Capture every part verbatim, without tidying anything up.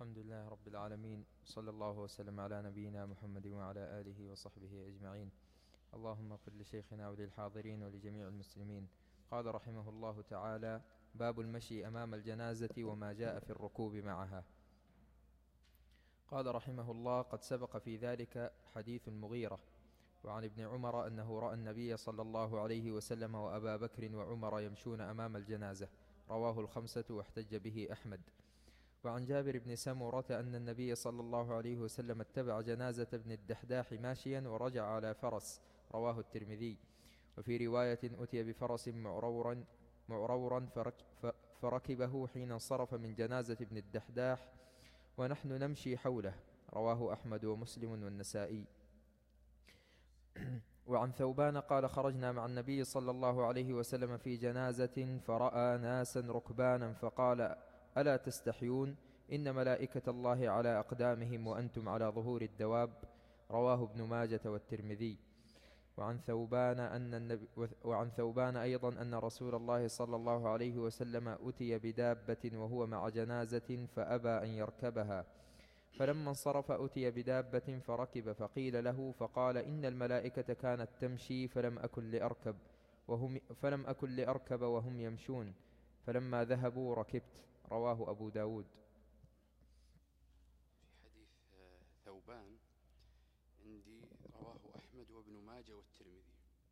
الحمد لله رب العالمين، صلى الله وسلم على نبينا محمد وعلى آله وصحبه أجمعين. اللهم اغفر لشيخنا وللحاضرين ولجميع المسلمين. قال رحمه الله تعالى: باب المشي أمام الجنازة وما جاء في الركوب معها. قال رحمه الله: قد سبق في ذلك حديث المغيرة. وعن ابن عمر أنه رأى النبي صلى الله عليه وسلم وأبا بكر وعمر يمشون أمام الجنازة. رواه الخمسة واحتج به أحمد. وعن جابر بن سمرة أن النبي صلى الله عليه وسلم اتبع جنازة ابن الدحداح ماشيا ورجع على فرس. رواه الترمذي. وفي رواية: أتي بفرس معرورا, معرورا فركبه حين انصرف من جنازة ابن الدحداح ونحن نمشي حوله. رواه أحمد ومسلم والنسائي. وعن ثوبان قال: خرجنا مع النبي صلى الله عليه وسلم في جنازة فرأى ناسا ركبانا فقال: ألا تستحيون؟ إن ملائكة الله على أقدامهم وأنتم على ظهور الدواب. رواه ابن ماجة والترمذي. وعن ثوبان, أن النبي وعن ثوبان أيضا أن رسول الله صلى الله عليه وسلم أتي بدابة وهو مع جنازة فأبى أن يركبها، فلما انصرف أتي بدابة فركب فقيل له فقال: إن الملائكة كانت تمشي فلم أكن لأركب وهم, فلم أكن لأركب وهم يمشون، فلما ذهبوا ركبت. رواه أبو داود. في حديث ثوبان عندي رواه أحمد وابن ماجه والترمذي.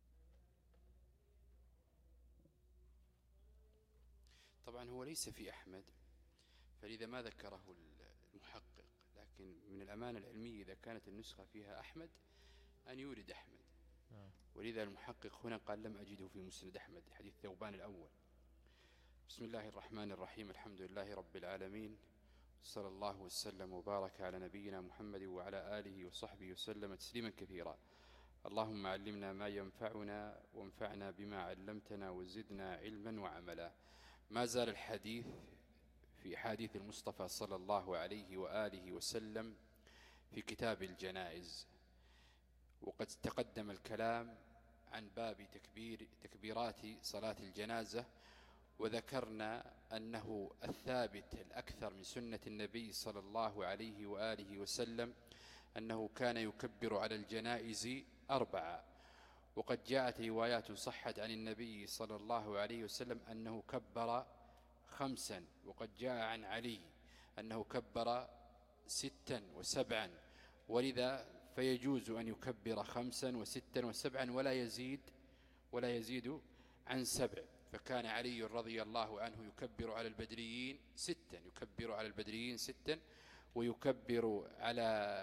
طبعا هو ليس في أحمد، فلذا ما ذكره المحقق، لكن من الأمانة العلمية إذا كانت النسخة فيها أحمد أن يورد أحمد، ولذا المحقق هنا قال: لم أجده في مسند أحمد، حديث ثوبان الأول. بسم الله الرحمن الرحيم. الحمد لله رب العالمين، صلى الله وسلم وبارك على نبينا محمد وعلى آله وصحبه وسلم تسليما كثيرا. اللهم علمنا ما ينفعنا وانفعنا بما علمتنا وزدنا علما وعملا. ما زال الحديث في حديث المصطفى صلى الله عليه وآله وسلم في كتاب الجنائز، وقد تقدم الكلام عن باب تكبير تكبيرات صلاة الجنازة، وذكرنا أنه الثابت الأكثر من سنة النبي صلى الله عليه وآله وسلم أنه كان يكبر على الجنائز أربعة، وقد جاءت روايات صحت عن النبي صلى الله عليه وسلم أنه كبر خمسا، وقد جاء عن علي أنه كبر ستا وسبعا، ولذا فيجوز أن يكبر خمسا وستا وسبعا ولا يزيد ولا يزيد عن سبع. فكان علي رضي الله عنه يكبر على البدريين ستا يكبر على البدريين ستا ويكبر على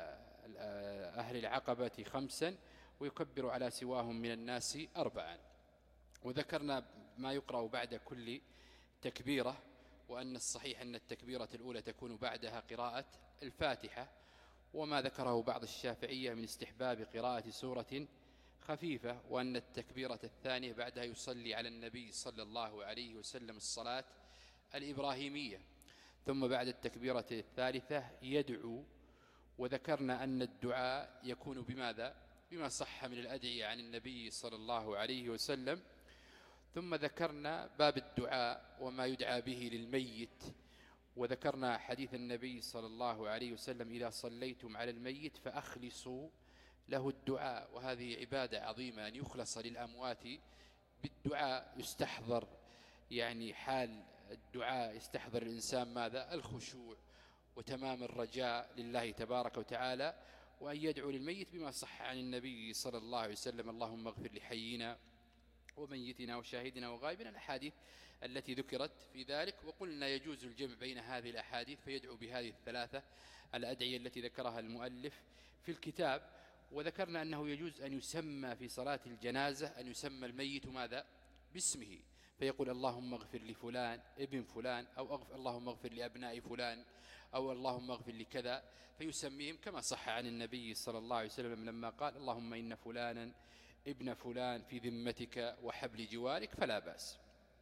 أهل العقبة خمسا ويكبر على سواهم من الناس أربعا. وذكرنا ما يقرأ بعد كل تكبيرة، وأن الصحيح أن التكبيرة الأولى تكون بعدها قراءة الفاتحة، وما ذكره بعض الشافعية من استحباب قراءة سورة خفيفة، وأن التكبيرة الثانية بعدها يصلي على النبي صلى الله عليه وسلم الصلاة الإبراهيمية، ثم بعد التكبيرة الثالثة يدعو. وذكرنا أن الدعاء يكون بماذا؟ بما صح من الأدعية عن النبي صلى الله عليه وسلم. ثم ذكرنا باب الدعاء وما يدعى به للميت، وذكرنا حديث النبي صلى الله عليه وسلم: إذا صليتم على الميت فأخلصوا له الدعاء. وهذه عبادة عظيمة أن يخلص للأموات بالدعاء. يستحضر يعني حال الدعاء يستحضر الإنسان ماذا؟ الخشوع وتمام الرجاء لله تبارك وتعالى، وأن يدعو للميت بما صح عن النبي صلى الله عليه وسلم: اللهم اغفر لحينا وميتنا وشاهدنا وغائبنا، الأحاديث التي ذكرت في ذلك. وقلنا يجوز الجمع بين هذه الأحاديث فيدعو بهذه الثلاثة الأدعية التي ذكرها المؤلف في الكتاب. وذكرنا أنه يجوز أن يسمى في صلاة الجنازة أن يسمى الميت ماذا؟ باسمه، فيقول: اللهم اغفر لفلان ابن فلان، أو أغفر اللهم اغفر لأبناء فلان، أو اللهم اغفر لكذا، فيسميهم كما صح عن النبي صلى الله عليه وسلم لما قال: اللهم إن فلانا ابن فلان في ذمتك وحبل جوارك، فلا بأس.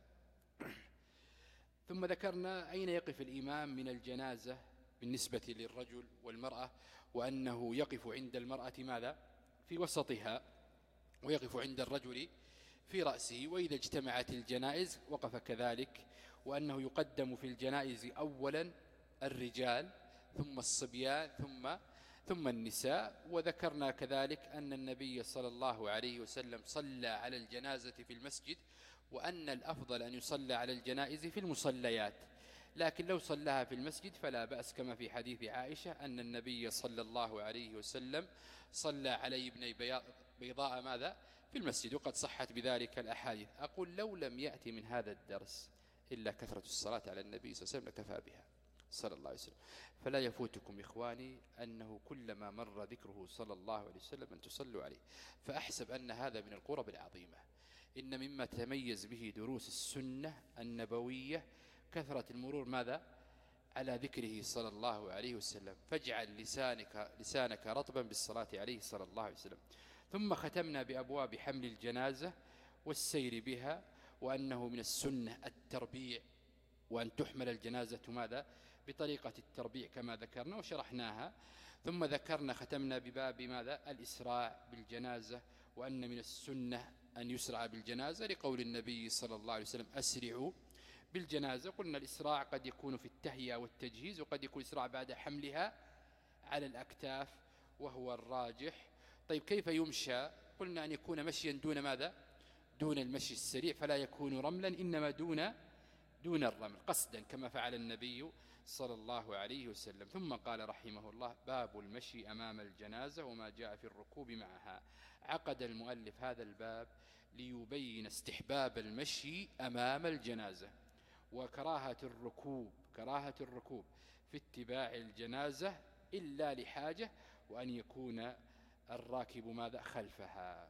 ثم ذكرنا أين يقف الإمام من الجنازة بالنسبة للرجل والمرأة، وأنه يقف عند المرأة ماذا؟ في وسطها، ويقف عند الرجل في رأسه. وإذا اجتمعت الجنائز وقف كذلك، وأنه يقدم في الجنائز أولا الرجال، ثم الصبيان ثم ثم النساء. وذكرنا كذلك أن النبي صلى الله عليه وسلم صلى على الجنازة في المسجد، وأن الأفضل أن يصلى على الجنائز في المصليات، لكن لو صلىها في المسجد فلا بأس، كما في حديث عائشة أن النبي صلى الله عليه وسلم صلى علي ابن بيضاء ماذا في المسجد، وقد صحت بذلك الأحاديث. أقول لو لم يأتي من هذا الدرس إلا كثرة الصلاة على النبي صلى الله عليه وسلم لكفى بها صلى الله عليه وسلم. فلا يفوتكم إخواني أنه كلما مر ذكره صلى الله عليه وسلم أن تصلوا عليه، فأحسب أن هذا من القرب العظيمة. إن مما تميز به دروس السنة النبوية كثرة المرور ماذا على ذكره صلى الله عليه وسلم، فاجعل لسانك, لسانك رطبا بالصلاة عليه صلى الله عليه وسلم. ثم ختمنا بأبواب حمل الجنازة والسير بها، وأنه من السنة التربيع، وأن تحمل الجنازة ماذا بطريقة التربيع كما ذكرنا وشرحناها. ثم ذكرنا ختمنا بباب ماذا الإسراع بالجنازة، وأن من السنة أن يسرع بالجنازة لقول النبي صلى الله عليه وسلم أسرعوا بالجنازة. قلنا الإسراع قد يكون في التهيئة والتجهيز، وقد يكون إسراع بعد حملها على الأكتاف وهو الراجح. طيب كيف يمشى؟ قلنا أن يكون مشيا دون ماذا دون المشي السريع، فلا يكون رملا إنما دون دون الرمل قصدا كما فعل النبي صلى الله عليه وسلم. ثم قال رحمه الله باب المشي أمام الجنازة وما جاء في الركوب معها. عقد المؤلف هذا الباب ليبين استحباب المشي أمام الجنازة وكراهة الركوب كراهة الركوب في اتباع الجنازة إلا لحاجة، وأن يكون الراكب ماذا خلفها.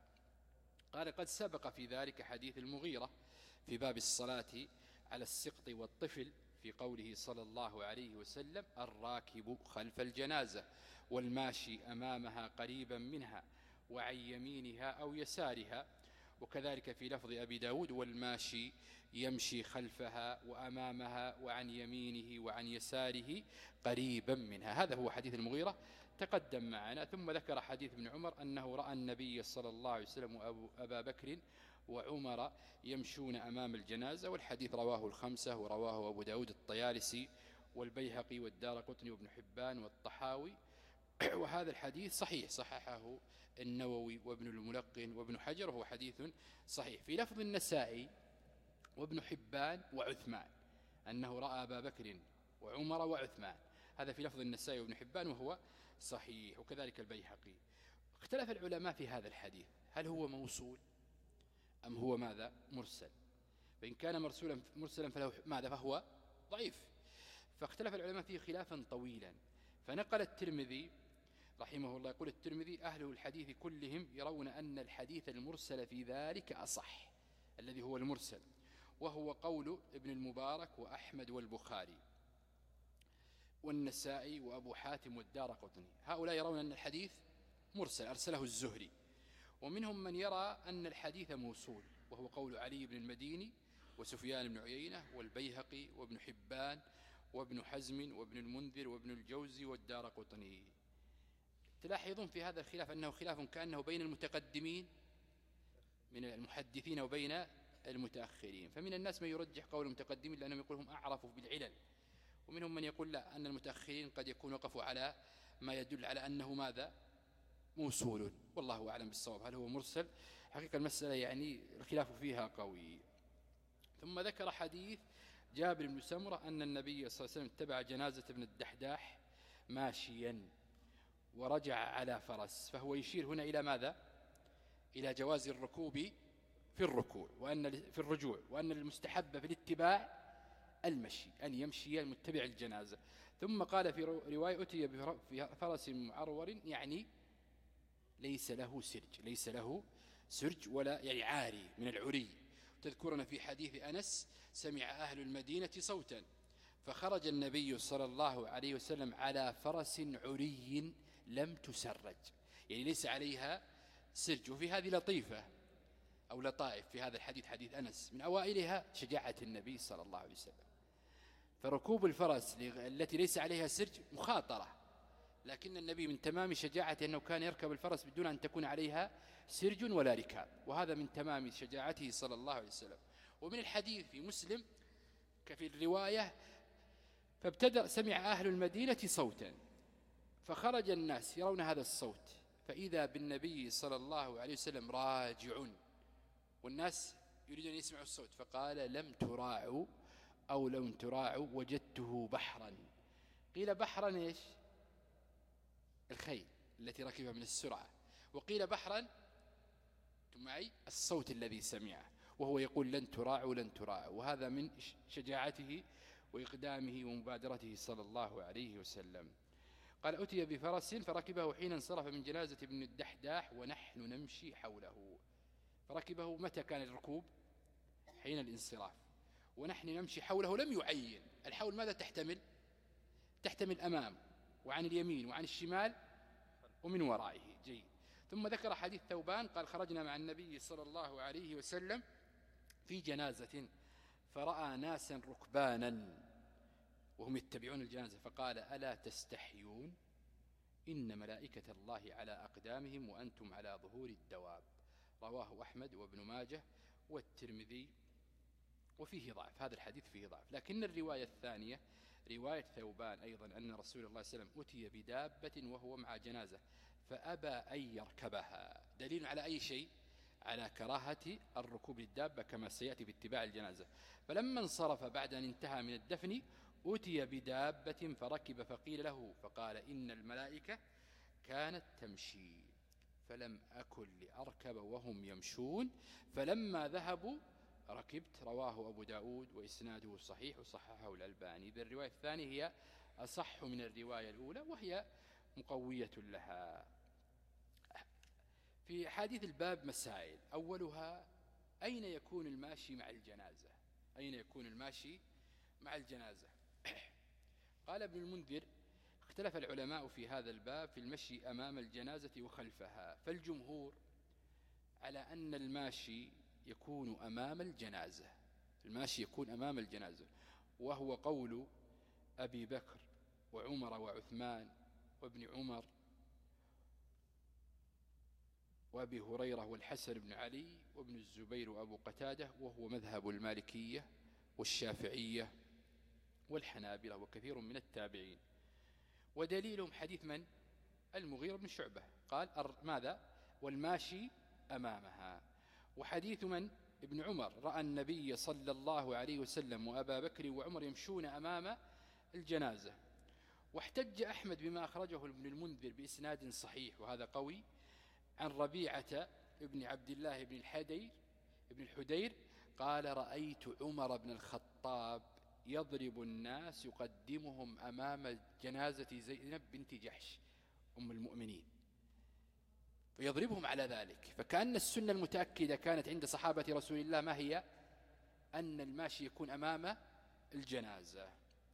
قال قد سبق في ذلك حديث المغيرة في باب الصلاة على السقط والطفل في قوله صلى الله عليه وسلم الراكب خلف الجنازة والماشي أمامها قريبا منها وعن يمينها أو يسارها. وكذلك في لفظ أبي داود والماشي يمشي خلفها وأمامها وعن يمينه وعن يساره قريبا منها. هذا هو حديث المغيرة تقدم معنا. ثم ذكر حديث ابن عمر أنه رأى النبي صلى الله عليه وسلم وأبا بكر وعمر يمشون أمام الجنازة، والحديث رواه الخمسة ورواه أبو داود الطيالسي والبيهقي والدارقطني وابن حبان والطحاوي. وهذا الحديث صحيح صححه النووي وابن الملقن وابن حجر، وهو حديث صحيح. في لفظ النسائي وابن حبان وعثمان أنه رأى أبا بكر وعمر وعثمان، هذا في لفظ النسائي وابن حبان وهو صحيح. وكذلك البيهقي. اختلف العلماء في هذا الحديث هل هو موصول أم هو ماذا مرسل؟ فإن كان مرسولا مرسلا فله ماذا فهو ضعيف. فاختلف العلماء فيه خلافا طويلا. فنقل الترمذي رحمه الله يقول الترمذي أهل الحديث كلهم يرون أن الحديث المرسل في ذلك أصح، الذي هو المرسل، وهو قول ابن المبارك وأحمد والبخاري والنسائي وأبو حاتم والدارقطني. هؤلاء يرون أن الحديث مرسل أرسله الزهري. ومنهم من يرى أن الحديث موصول، وهو قول علي بن المديني وسفيان بن عيينة والبيهقي وابن حبان وابن حزم وابن المنذر وابن الجوزي والدارقطني. تلاحظون في هذا الخلاف أنه خلاف كأنه بين المتقدمين من المحدثين وبين المتأخرين. فمن الناس من يرجح قول المتقدمين لأنهم يقولهم أعرفوا بالعلل، ومنهم من يقول لا، أن المتأخرين قد يكون وقفوا على ما يدل على أنه ماذا موصول. والله أعلم بالصواب هل هو مرسل. حقيقة المسألة يعني الخلاف فيها قوي. ثم ذكر حديث جابر بن سمرة أن النبي صلى الله عليه وسلم اتبع جنازة ابن الدحداح ماشيا ورجع على فرس، فهو يشير هنا إلى ماذا؟ إلى جواز الركوب في الركوع وأن في الرجوع، وأن المستحب في الاتباع المشي أن يمشي المتبع الجنازة. ثم قال في رواية أتي بفرس معرور، يعني ليس له سرج ليس له سرج ولا يعني عاري من العري. تذكرنا في حديث أنس سمع أهل المدينة صوتا فخرج النبي صلى الله عليه وسلم على فرس عري لم تسرج، يعني ليس عليها سرج. وفي هذه لطيفة أو لطائف في هذا الحديث، حديث أنس من أوائلها شجاعة النبي صلى الله عليه وسلم. فركوب الفرس التي ليس عليها سرج مخاطرة، لكن النبي من تمام شجاعته أنه كان يركب الفرس بدون أن تكون عليها سرج ولا ركاب، وهذا من تمام شجاعته صلى الله عليه وسلم. ومن الحديث في مسلم كفي الرواية فابتدأ سمع أهل المدينة صوتا، فخرج الناس يرون هذا الصوت، فإذا بالنبي صلى الله عليه وسلم راجع، والناس يريدون أن يسمعوا الصوت، فقال لم تراعوا أو لم تراعوا وجدته بحرا. قيل بحرا إيش؟ الخيل التي ركبها من السرعة، وقيل بحرا معي الصوت الذي سمعه، وهو يقول لن تراعوا لن تراعوا. وهذا من شجاعته وإقدامه ومبادرته صلى الله عليه وسلم. قال أتي بفرس فركبه حين انصرف من جنازة ابن الدحداح ونحن نمشي حوله. فركبه متى كان الركوب؟ حين الانصراف، ونحن نمشي حوله. لم يعين الحول ماذا تحتمل؟ تحتمل أمام وعن اليمين وعن الشمال ومن ورائه. جيد. ثم ذكر حديث ثوبان قال خرجنا مع النبي صلى الله عليه وسلم في جنازة فرأى ناسا ركبانا وهم يتبعون الجنازة، فقال ألا تستحيون إن ملائكة الله على أقدامهم وأنتم على ظهور الدواب. رواه أحمد وابن ماجه والترمذي، وفيه ضعف، هذا الحديث فيه ضعف. لكن الرواية الثانية رواية ثوبان أيضا أن رسول الله صلى الله عليه وسلم أتي بدابة وهو مع جنازة فأبى أن يركبها، دليل على أي شيء؟ على كراهة الركوب للدابة كما سيأتي في اتباع الجنازة. فلما انصرف بعد أن انتهى من الدفن أتي بدابة فركب، فقيل له فقال إن الملائكة كانت تمشي فلم أكن لأركب وهم يمشون فلما ذهبوا ركبت. رواه أبو داود وإسناده صحيح وصححه الألباني. إذن الرواية الثانية هي أصح من الرواية الأولى وهي مقوية لها. في حديث الباب مسائل، أولها أين يكون الماشي مع الجنازة؟ أين يكون الماشي مع الجنازة؟ قال ابن المنذر اختلف العلماء في هذا الباب في المشي أمام الجنازة وخلفها، فالجمهور على أن الماشي يكون أمام الجنازة، الماشي يكون أمام الجنازة، وهو قول أبي بكر وعمر وعثمان وابن عمر وأبي هريرة والحسن بن علي وابن الزبير وأبو قتادة، وهو مذهب المالكية والشافعية والحنابلة وكثير من التابعين. ودليلهم حديث من؟ المغيرة بن شعبة قال ماذا؟ والماشي أمامها. وحديث من؟ ابن عمر رأى النبي صلى الله عليه وسلم وأبا بكر وعمر يمشون أمام الجنازة. واحتج أحمد بما أخرجه ابن المنذر بإسناد صحيح وهذا قوي عن ربيعة ابن عبد الله بن الحدير ابن الحدير قال رأيت عمر بن الخطاب يضرب الناس يقدمهم أمام جنازة زينب بنت جحش أم المؤمنين، فيضربهم على ذلك. فكأن السنة المتأكدة كانت عند صحابة رسول الله ما هي؟ أن الماشي يكون أمام الجنازة.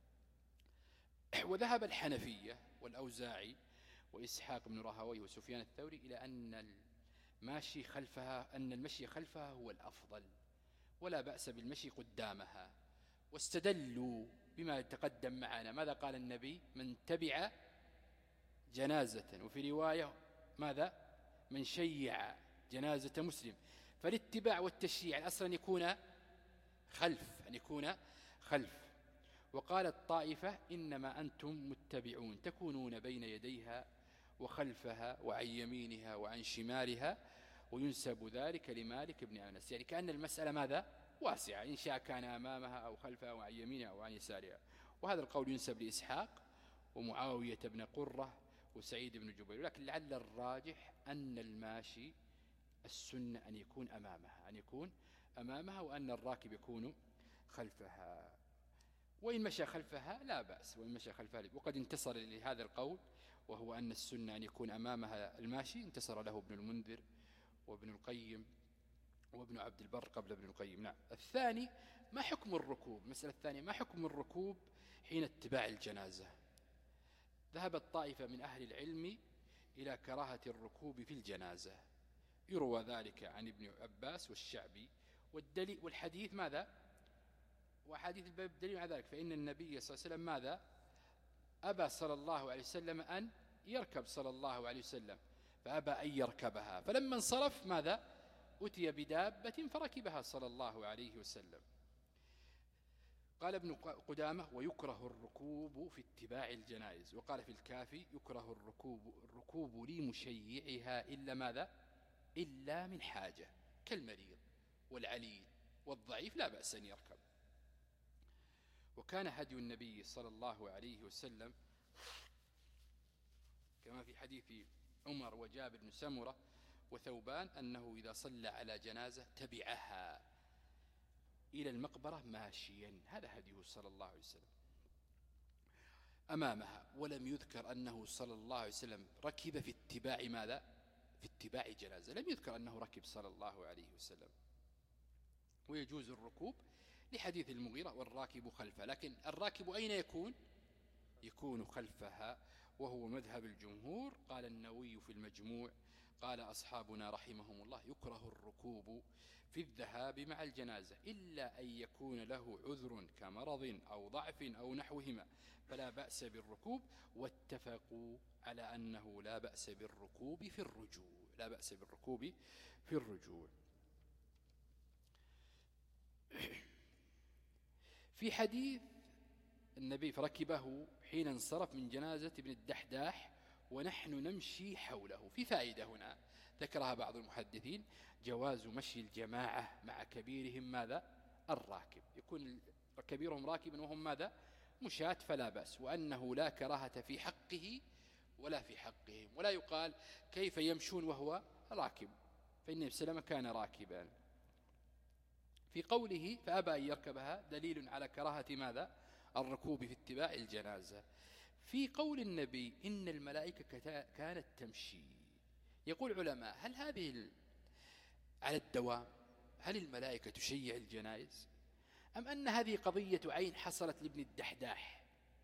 وذهب الحنفية والأوزاعي وإسحاق بن راهويه وسفيان الثوري إلى أن الماشي خلفها أن المشي خلفها هو الأفضل ولا بأس بالمشي قدامها، واستدلوا بما تقدم معنا. ماذا قال النبي؟ من تبع جنازة، وفي رواية ماذا؟ من شيع جنازة مسلم. فالاتباع والتشييع الأصل أن يكون خلف، أن يكون خلف. وقالت طائفة إنما أنتم متبعون تكونون بين يديها وخلفها وعن يمينها وعن شمالها، وينسب ذلك لمالك بن أنس، يعني كأن المسألة ماذا؟ واسعة، إن شاء كان أمامها أو خلفها وعن يمينها أو عن يسارها. وهذا القول ينسب لإسحاق ومعاوية بن قرة وسعيد بن جبير، لكن لعل الراجح أن الماشي السنة أن يكون أمامها، أن يكون أمامها وأن الراكب يكون خلفها. وإن مشى خلفها لا بأس، وإن مشى خلفها. وقد انتصر لهذا القول وهو أن السنة أن يكون أمامها الماشي، انتصر له ابن المنذر وابن القيم وابن عبد البر قبل ابن القيم. نعم. الثاني ما حكم الركوب؟ المسألة الثانية ما حكم الركوب حين اتباع الجنازة؟ ذهبت طائفة من أهل العلم إلى كراهة الركوب في الجنازة، يروى ذلك عن ابن عباس والشعبي، والدليل والحديث ماذا؟ وحديث الباب دليل على ذلك، فإن النبي صلى الله عليه وسلم ماذا؟ أبى صلى الله عليه وسلم أن يركب صلى الله عليه وسلم، فأبى أن يركبها، فلما انصرف ماذا؟ أتي بدابة فركبها صلى الله عليه وسلم. قال ابن قدامة: ويكره الركوب في اتباع الجنائز. وقال في الكافي: يكره الركوب, الركوب لمشيعها إلا ماذا؟ إلا من حاجة، كالمريض والعليل والضعيف لا بأس أن يركب. وكان هدي النبي صلى الله عليه وسلم كما في حديث عمر وجابر بن سمرة وثوبان أنه إذا صلى على جنازة تبعها إلى المقبرة ماشيا، هذا هديه صلى الله عليه وسلم أمامها. ولم يذكر أنه صلى الله عليه وسلم ركب في اتباع ماذا؟ في اتباع جنازة، لم يذكر أنه ركب صلى الله عليه وسلم. ويجوز الركوب لحديث المغيرة: والراكب خلفها. لكن الراكب أين يكون؟ يكون خلفها، وهو مذهب الجمهور. قال النووي في المجموع: قال أصحابنا رحمهم الله: يكره الركوب في الذهاب مع الجنازة إلا أن يكون له عذر كمرض أو ضعف أو نحوهما، فلا بأس بالركوب. واتفقوا على أنه لا بأس بالركوب في الرجوع، لا بأس بالركوب في الرجوع. في حديث النبي: فركبه حين انصرف من جنازة ابن الدحداح ونحن نمشي حوله. في فائدة هنا ذكرها بعض المحدثين: جواز مشي الجماعة مع كبيرهم ماذا؟ الراكب، يكون كبيرهم راكبا وهم ماذا؟ مشاة، فلا بأس. وأنه لا كراهة في حقه ولا في حقهم، ولا يقال كيف يمشون وهو راكب، فإن النبي صلى الله عليه وسلم كان راكبا. في قوله: فأبى أن يركبها، دليل على كراهة ماذا؟ الركوب في اتباع الجنازة. في قول النبي: إن الملائكة كانت تمشي، يقول علماء: هل هذه على الدوام؟ هل الملائكة تشيع الجنائز؟ أم أن هذه قضية عين حصلت لابن الدحداح؟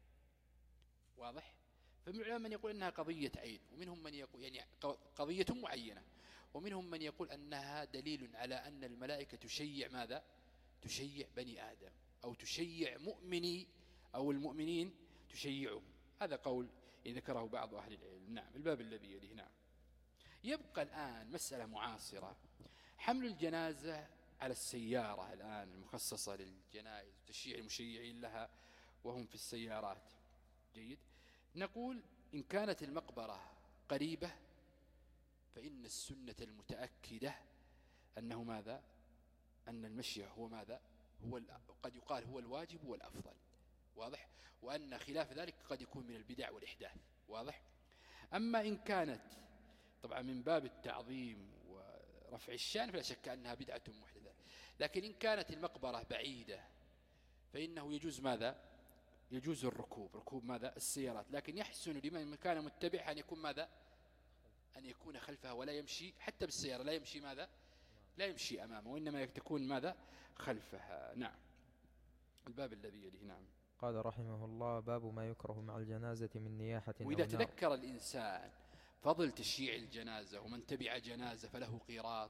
واضح؟ فمن العلماء من يقول أنها قضية عين، ومنهم من يقول يعني قضية معينة، ومنهم من يقول أنها دليل على أن الملائكة تشيع ماذا؟ تشيع بني آدم، أو تشيع مؤمني أو المؤمنين تشيعهم. هذا قول ذكره بعض أهل العلم. نعم. الباب الذي يليه. نعم. يبقى الآن مسألة معاصرة: حمل الجنازة على السيارة الآن المخصصة للجنائز، تشييع المشيعين لها وهم في السيارات. جيد. نقول: إن كانت المقبرة قريبة فإن السنة المتأكدة أنه ماذا؟ أن المشي هو ماذا؟ هو قد يقال هو الواجب والأفضل. واضح؟ وأن خلاف ذلك قد يكون من البدع والإحداث. واضح؟ أما إن كانت طبعا من باب التعظيم ورفع الشان فلا شك أنها بدعة محدثة. لكن إن كانت المقبرة بعيدة فإنه يجوز ماذا؟ يجوز الركوب، ركوب ماذا؟ السيارات. لكن يحسن لمن كان متبعها أن يكون ماذا؟ أن يكون خلفها ولا يمشي حتى بالسيارة، لا يمشي ماذا؟ لا يمشي أمامه، وإنما تكون ماذا؟ خلفها. نعم. الباب الذي يليه. نعم. قال رحمه الله: باب ما يكره مع الجنازة من نياحة. وإذا تذكر الإنسان فضل تشييع الجنازة، ومن تبع جنازة فله قيراط،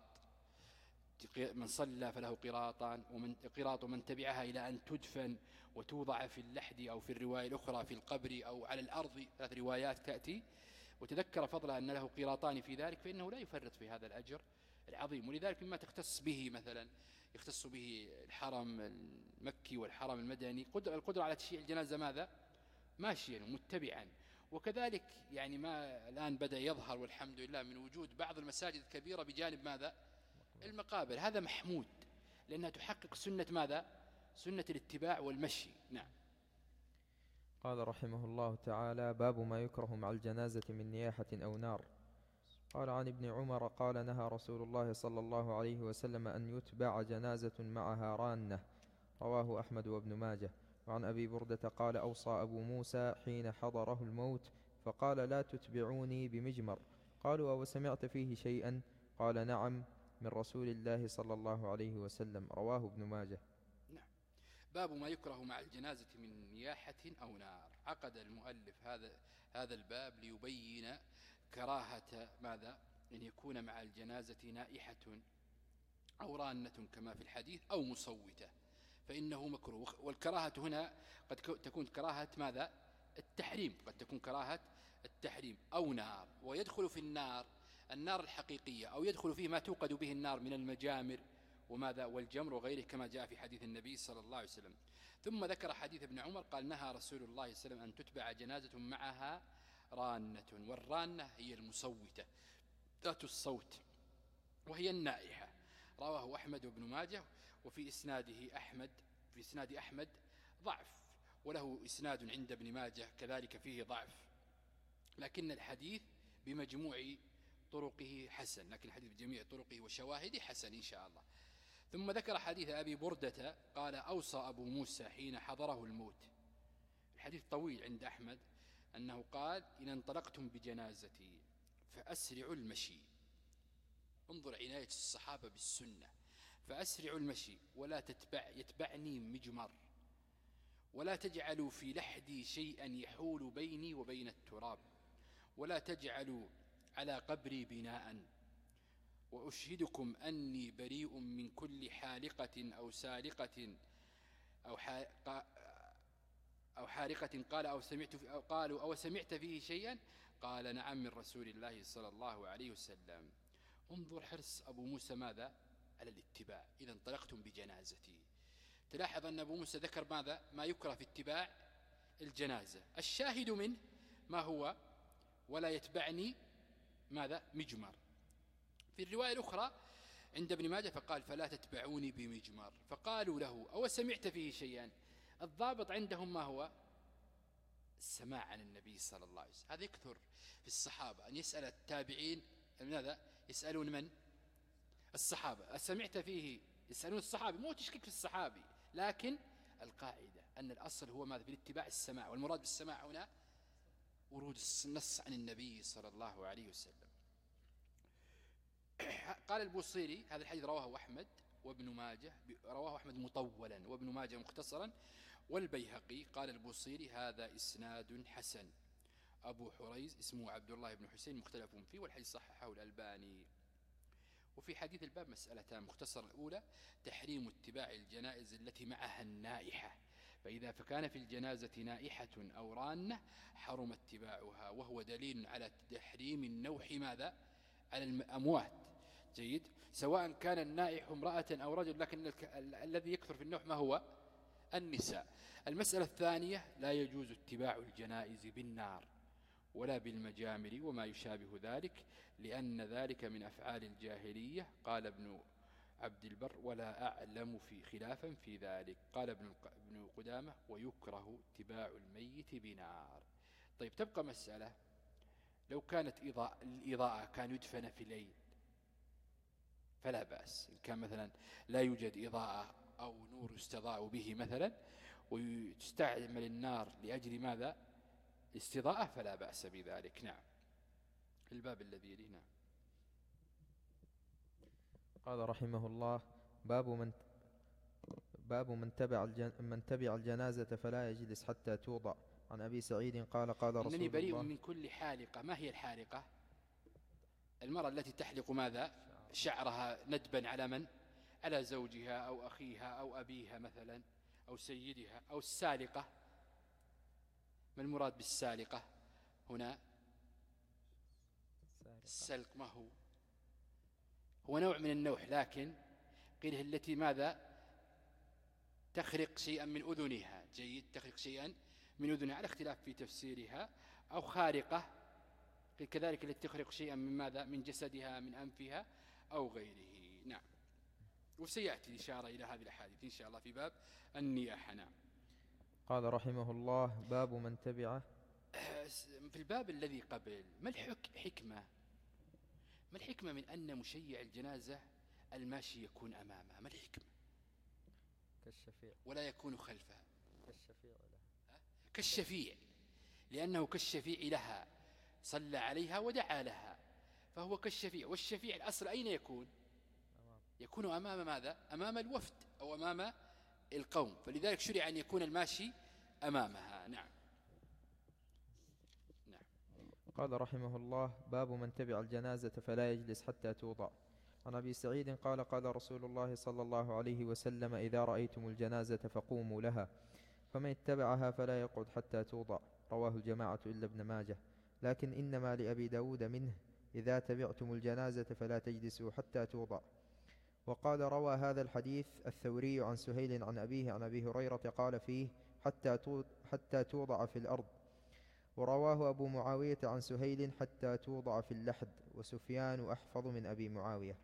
من صلى فله قيراطان ومن قيراط، ومن تبعها إلى أن تدفن وتوضع في اللحد أو في الرواية الأخرى في القبر أو على الأرض، ثلاث روايات تأتي، وتذكر فضلها أن له قيراطان في ذلك، فإنه لا يفرط في هذا الأجر العظيم. ولذلك مما تختص به مثلا يختص به الحرم المكي والحرم المدني القدرة على تشييع الجنازة ماذا؟ ماشيا ومتبعا. وكذلك يعني ما الآن بدأ يظهر والحمد لله من وجود بعض المساجد الكبيرة بجانب ماذا؟ المقابر. هذا محمود لأنها تحقق سنة ماذا؟ سنة الاتباع والمشي. نعم. قال رحمه الله تعالى: باب ما يكره مع الجنازة من نياحة أو نار. قال عن ابن عمر قال: نهى رسول الله صلى الله عليه وسلم أن يتبع جنازة معها رانة. رواه أحمد وابن ماجه. وعن أبي بردة قال: أوصى أبو موسى حين حضره الموت فقال: لا تتبعوني بمجمر. قالوا: أو سمعت فيه شيئا؟ قال: نعم، من رسول الله صلى الله عليه وسلم. رواه ابن ماجه. نعم. باب ما يكره مع الجنازة من نياحة أو نار. عقد المؤلف هذا هذا الباب ليبين كراهة ماذا؟ أن يكون مع الجنازة نائحة أو رانة كما في الحديث أو مصوتة، فإنه مكروه. والكراهة هنا قد تكون كراهة ماذا؟ التحريم، قد تكون كراهة التحريم. أو نار، ويدخل في النار النار الحقيقية، أو يدخل فيه ما توقد به النار من المجامر وماذا والجمر وغيره كما جاء في حديث النبي صلى الله عليه وسلم. ثم ذكر حديث ابن عمر قال نهى رسول الله صلى الله عليه وسلم أن تتبع جنازة معها رانة، والرانة هي المصوتة ذات الصوت وهي النائحة. رواه أحمد وابن ماجه، وفي إسناده أحمد في إسناد أحمد ضعف، وله إسناد عند ابن ماجه كذلك فيه ضعف، لكن الحديث بمجموع طرقه حسن، لكن الحديث بجميع طرقه وشواهده حسن إن شاء الله. ثم ذكر حديث أبي بردة قال أوصى أبو موسى حين حضره الموت. الحديث طويل عند أحمد أنه قال إن انطلقتم بجنازتي فأسرعوا المشي. انظر عناية الصحابة بالسنة. فأسرعوا المشي ولا تتبع يتبعني مجمر، ولا تجعلوا في لحدي شيئا يحول بيني وبين التراب، ولا تجعلوا على قبري بناء، وأشهدكم أني بريء من كل حالقة أو سالقة أو أو حارقة. قال أو سمعت أو قالوا أو سمعت فيه شيئا؟ قال نعم من رسول الله صلى الله عليه وسلم. انظر حرص أبو موسى ماذا؟ على الاتباع. إذا انطلقتم بجنازتي. تلاحظ أن أبو موسى ذكر ماذا؟ ما يكره في اتباع الجنازة. الشاهد منه ما هو؟ ولا يتبعني ماذا؟ مجمر. في الرواية الأخرى عند ابن ماجه فقال فلا تتبعوني بمجمر. فقالوا له أو سمعت فيه شيئا؟ الضابط عندهم ما هو؟ السماع عن النبي صلى الله عليه وسلم. هذا يكثر في الصحابة أن يسأل التابعين ماذا؟ يسألون من؟ الصحابة. سمعت فيه؟ يسألون الصحابي، مو تشكيك في الصحابي، لكن القاعدة أن الأصل هو ماذا؟ في الاتباع السماع، والمراد بالسماع هنا ورود النص عن النبي صلى الله عليه وسلم. قال البوصيري هذا الحديث رواه أحمد وابن ماجه، رواه أحمد مطولا وابن ماجه مختصرا والبيهقي. قال البوصيري هذا إسناد حسن. أبو حريز اسمه عبد الله بن حسين مختلف فيه، والحديث صححه الألباني. وفي حديث الباب مسألتان مختصر. الأولى تحريم اتباع الجنائز التي معها النائحة، فإذا فكان في الجنازة نائحة أو رانة حرم اتباعها، وهو دليل على تحريم النوح ماذا؟ على الأموات. جيد. سواء كان النائح امرأة أو رجل، لكن الذي يكثر في النوح ما هو؟ النساء. المسألة الثانية لا يجوز اتباع الجنائز بالنار ولا بالمجامر وما يشابه ذلك، لأن ذلك من أفعال الجاهلية. قال ابن عبد البر ولا أعلم في خلافا في ذلك. قال ابن قدامة ويكره اتباع الميت بنار. طيب تبقى مسألة، لو كانت الإضاءة كان يدفن في الليل فلا بأس. إن كان مثلا لا يوجد إضاءة أو نور يستضاء به مثلا ويستعمل النار لأجل ماذا؟ استضاءة، فلا بأس بذلك. نعم. الباب الذي يليه. نعم. قال رحمه الله باب من باب من تبع الجن من تبع الجنازة فلا يجلس حتى توضع. عن أبي سعيد قال قال رسول الله إنني بريء من كل حالقة. ما هي الحالقة؟ المرأة التي تحلق ماذا؟ شعرها ندبا على من؟ على زوجها أو أخيها أو أبيها مثلا أو سيدها. أو السالقة. ما المراد بالسالقة هنا؟ السلق ما هو؟ هو نوع من النوح، لكن قيل التي ماذا؟ تخرق شيئا من أذنها. جيد. تخرق شيئا من أذنها على اختلاف في تفسيرها. أو خارقة قيل كذلك التي تخرق شيئا من ماذا؟ من جسدها، من أنفها أو غيره. نعم. وسيأتي الإشارة إلى هذه الأحاديث إن شاء الله في باب النياحة. نعم. قال رحمه الله باب من تبعه. في الباب الذي قبل ما الحكمة ما الحكمة من أن مشيع الجنازة الماشي يكون أمامها؟ ما الحكمة؟ كالشفيع ولا يكون خلفها. كالشفيع لها. كالشفيع، لأنه كالشفيع لها، صلى عليها ودعا لها، فهو كالشفيع. والشفيع الأصل أين يكون؟ أمام. يكون أمام ماذا؟ أمام الوفد أو أمام القوم، فلذلك شرع أن يكون الماشي أمامها. نعم. نعم. قال رحمه الله باب من تبع الجنازة فلا يجلس حتى توضع. عن أبي سعيد قال قال رسول الله صلى الله عليه وسلم إذا رأيتم الجنازة فقوموا لها، فمن اتبعها فلا يقعد حتى توضع. رواه الجماعة إلا ابن ماجه، لكن إنما لأبي داود منه إذا تبعتم الجنازة فلا تجلسوا حتى توضع. وقال روى هذا الحديث الثوري عن سهيل عن أبيه عن أبي هريرة قال فيه حتى حتى توضع في الأرض. ورواه أبو معاوية عن سهيل حتى توضع في اللحد، وسفيان أحفظ من أبي معاوية.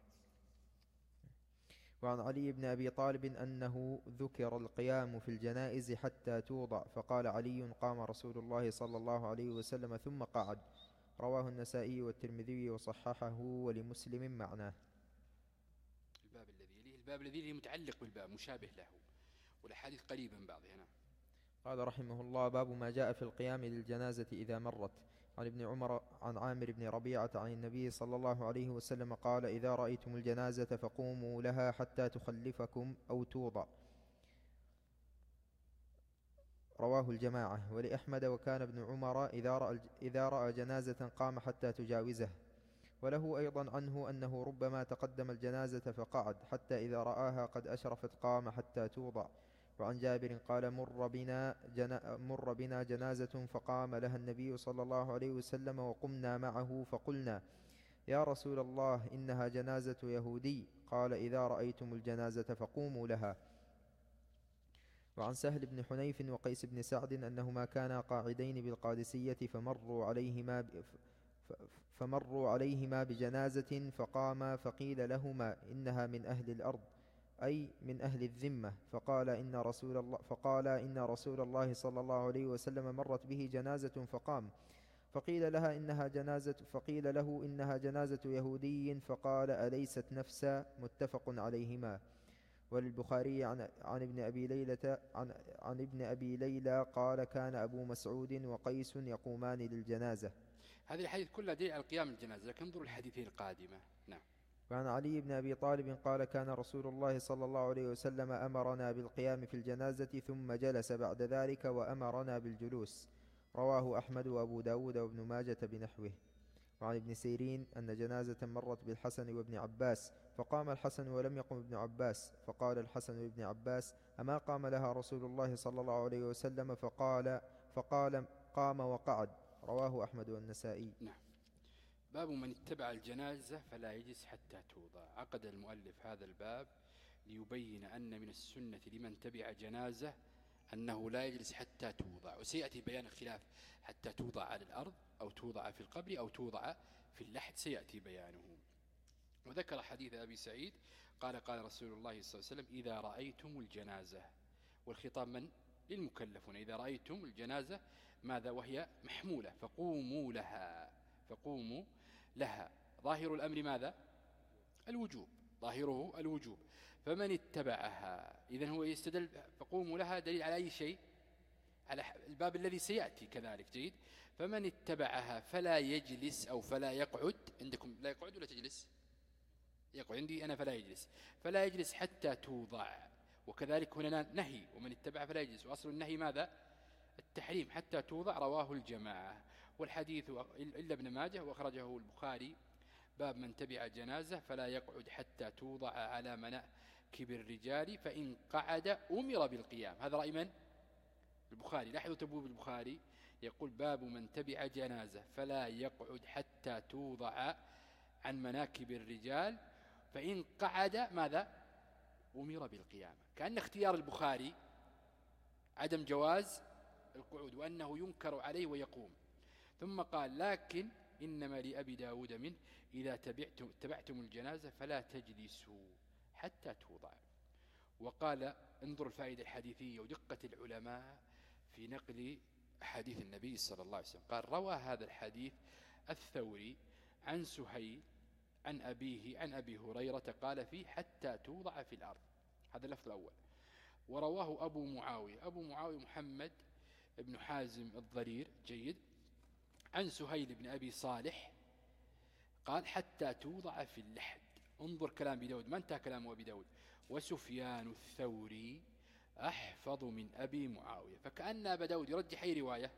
وعن علي بن أبي طالب أنه ذكر القيام في الجنائز حتى توضع، فقال علي قام رسول الله صلى الله عليه وسلم ثم قعد. رواه النسائي والترمذي وصححه، ولمسلم معناه. الباب الذي يليه الباب الذي يليه متعلق بالباب مشابه له، والأحاديث قريبة من بعضها. نعم. قال رحمه الله: باب ما جاء في القيام للجنازة إذا مرت. عن ابن عمر عن عامر بن ربيعة عن النبي صلى الله عليه وسلم قال: إذا رأيتم الجنازة فقوموا لها حتى تخلفكم أو توضع. رواه الجماعة. ولأحمد: وكان ابن عمر إذا رأى, إذا رأى جنازة قام حتى تجاوزه. وله أيضا عنه أنه ربما تقدم الجنازة فقعد حتى إذا رآها قد أشرفت قام حتى توضع. وعن جابر قال: مر بنا, جنا مر بنا جنازة فقام لها النبي صلى الله عليه وسلم وقمنا معه فقلنا: يا رسول الله إنها جنازة يهودي. قال: إذا رأيتم الجنازة فقوموا لها. وعن سهل بن حنيف وقيس بن سعد أنهما كانا قاعدين بالقادسية فمروا عليهما فمروا عليهما بجنازة فقاما فقيل لهما: إنها من أهل الأرض، أي من أهل الذمة. فقال إن رسول الله فقال إن رسول الله صلى الله عليه وسلم مرت به جنازة فقام. فقيل لها إنها جنازة فقيل له إنها جنازة يهودي. فقال: أليست نفسا؟ متفق عليهما. وللبخاري عن, عن ابن أبي ليلى عن, عن ابن أبي ليلى قال: كان أبو مسعود وقيس يقومان للجنازة. هذه الحديث كلها دليل على قيام الجنازة، لكن انظروا الحديثين القادمة. نعم. وعن علي بن أبي طالب قال: كان رسول الله صلى الله عليه وسلم أمرنا بالقيام في الجنازة ثم جلس بعد ذلك وأمرنا بالجلوس. رواه أحمد وأبو داود وابن ماجة بنحوه. وعن ابن سيرين أن جنازة مرت بالحسن وابن عباس فقام الحسن ولم يقم ابن عباس. فقال الحسن لابن عباس: أما قام لها رسول الله صلى الله عليه وسلم؟ فقال, فقال قام وقعد. رواه أحمد والنسائي. نعم. باب من اتبع الجنازة فلا يجلس حتى توضع. عقد المؤلف هذا الباب ليبين أن من السنة لمن تبع جنازة أنه لا يجلس حتى توضع، وسيأتي بيان الخلاف حتى توضع على الأرض أو توضع في القبر أو توضع في اللحد، سيأتي بيانه. وذكر حديث أبي سعيد قال: قال رسول الله صلى الله عليه وسلم: إذا رأيتم الجنازة، والخطاب من؟ للمكلفون. إذا رأيتم الجنازة ماذا؟ وهي محمولة، فقوموا لها، فقوموا لها. ظاهر الأمر ماذا؟ الوجوب، ظاهره الوجوب. فمن اتبعها، إذن هو يستدل فقوموا لها دليل على أي شيء؟ على الباب الذي سيأتي كذلك. جيد. فمن اتبعها فلا يجلس أو فلا يقعد. عندكم لا يقعد ولا تجلس؟ يقعد. عندي أنا فلا يجلس. فلا يجلس حتى توضع. وكذلك هنا نهي: ومن اتبع فلا يجلس. وأصل النهي ماذا؟ التحريم. حتى توضع. رواه الجماعة. والحديث إلا ابن ماجه وأخرجه البخاري. باب من تبع جنازة فلا يقعد حتى توضع على مناكب الرجال، فإن قعد أمر بالقيام. هذا رأي من؟ البخاري. لاحظوا تبويب البخاري، يقول: باب من تبع جنازة فلا يقعد حتى توضع عن مناكب الرجال، فإن قعد ماذا؟ أمر بالقيام. كأن اختيار البخاري عدم جواز القعود وأنه ينكر عليه ويقوم. ثم قال: لكن إنما لأبي داود منه: إذا تبعتم, تبعتم الجنازة فلا تجلسوا حتى توضع. وقال: انظر الفائدة الحديثية ودقة العلماء في نقل حديث النبي صلى الله عليه وسلم. قال: روى هذا الحديث الثوري عن سهيل عن أبيه عن أبي هريرة قال فيه: حتى توضع في الأرض. هذا اللفظ الأول. ورواه أبو معاوية أبو معاوية محمد بن حازم الضرير. جيد. عن سهيل بن أبي صالح قال: حتى توضع في اللحد. انظر كلام أبي داود، ما انتهى كلام أبي داود. وسفيان الثوري أحفظ من أبي معاوية. فكأن أبا داود يرجح أي رواية؟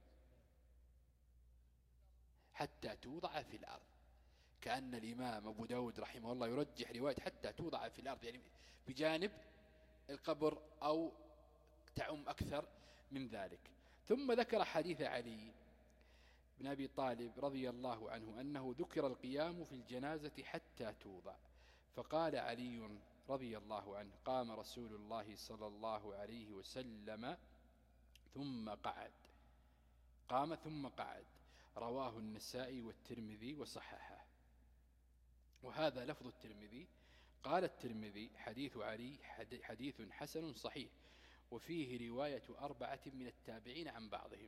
حتى توضع في الأرض. كأن الإمام أبو داود رحمه الله يرجح رواية حتى توضع في الأرض، يعني بجانب القبر أو تعم أكثر من ذلك. ثم ذكر حديث علي بن أبي طالب رضي الله عنه أنه ذكر القيام في الجنازة حتى توضع، فقال علي رضي الله عنه: قام رسول الله صلى الله عليه وسلم ثم قعد. قام ثم قعد. رواه النسائي والترمذي وصححه. وهذا لفظ الترمذي. قال الترمذي: حديث علي حديث حسن صحيح، وفيه رواية أربعة من التابعين عن بعضهم: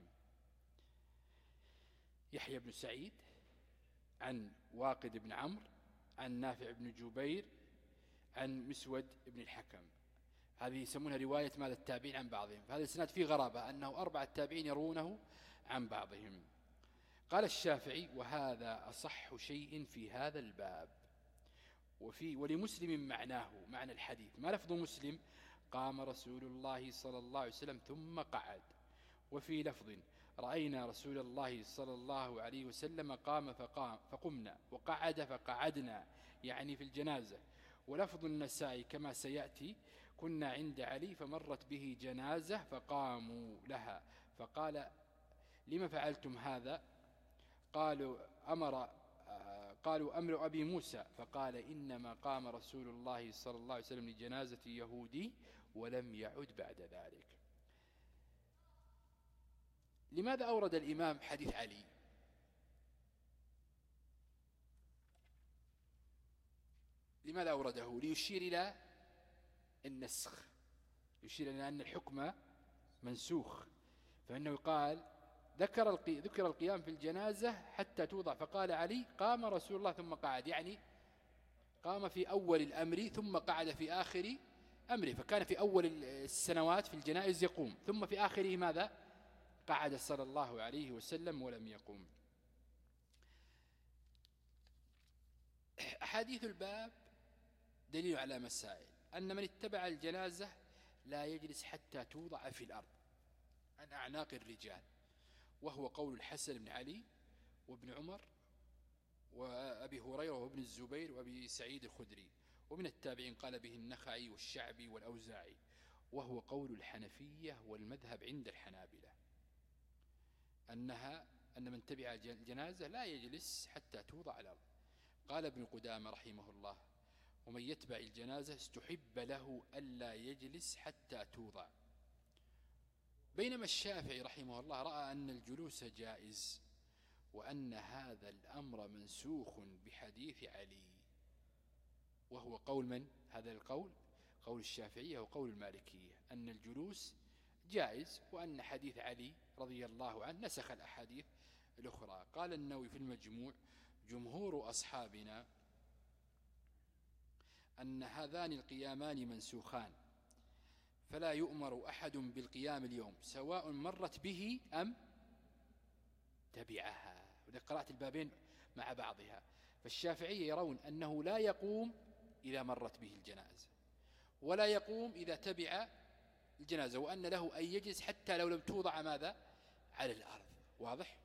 يحيى بن سعيد، عن واقد بن عمرو، عن نافع بن جبير، عن مسود بن الحكم. هذه يسمونها رواية ماذا؟ التابعين عن بعضهم. فهذا الإسناد فيه غرابة، أنه أربعة تابعين يرونه عن بعضهم. قال الشافعي: وهذا أصح شيء في هذا الباب. وفي ولمسلم معناه، معنى الحديث. ما لفظ مسلم؟ قام رسول الله صلى الله عليه وسلم ثم قعد. وفي لفظ: رأينا رسول الله صلى الله عليه وسلم قام فقام فقمنا، وقعد فقعدنا، يعني في الجنازة. ولفظ النسائي كما سيأتي: كنا عند علي فمرت به جنازة فقاموا لها، فقال: لما فعلتم هذا؟ قالوا أمر قالوا أمر أبي موسى. فقال: إنما قام رسول الله صلى الله عليه وسلم لجنازة يهودي ولم يعد بعد ذلك. لماذا أورد الإمام حديث علي؟ لماذا أورده؟ ليشير إلى النسخ، يشير إلى أن الحكم منسوخ. فإنه قال: ذكر القي... ذكر القيام في الجنازة حتى توضع، فقال علي: قام رسول الله ثم قعد، يعني قام في أول الأمر ثم قعد في آخر أمره. فكان في أول السنوات في الجنائز يقوم، ثم في آخره ماذا؟ قعد صلى الله عليه وسلم ولم يقوم. أحاديث الباب دليل على مسائل: أن من اتبع الجنازة لا يجلس حتى توضع في الأرض عن أعناق الرجال، وهو قول الحسن بن علي وابن عمر وأبي هريرة وابن الزبير وأبي سعيد الخدري. ومن التابعين قال به النخعي والشعبي والأوزاعي، وهو قول الحنفية والمذهب عند الحنابلة، أنها أن من تبع الجنازة لا يجلس حتى توضع على الأرض. قال ابن قدامة رحمه الله: ومن يتبع الجنازة استحب له ألا يجلس حتى توضع. بينما الشافعي رحمه الله رأى أن الجلوس جائز، وأن هذا الأمر منسوخ بحديث علي. وهو قول من؟ هذا القول قول الشافعية وقول المالكية، أن الجلوس جائز، وأن حديث علي رضي الله عنه نسخ الأحاديث الأخرى. قال النووي في المجموع: جمهور أصحابنا أن هذان القيامان منسوخان، فلا يؤمر أحد بالقيام اليوم سواء مرت به أم تبعها. وإذا قرأت البابين مع بعضها، فالشافعية يرون أنه لا يقوم إذا مرت به الجنازة، ولا يقوم إذا تبع الجنازة، وأن له أن يجلس حتى لو لم توضع ماذا؟ على الأرض. واضح؟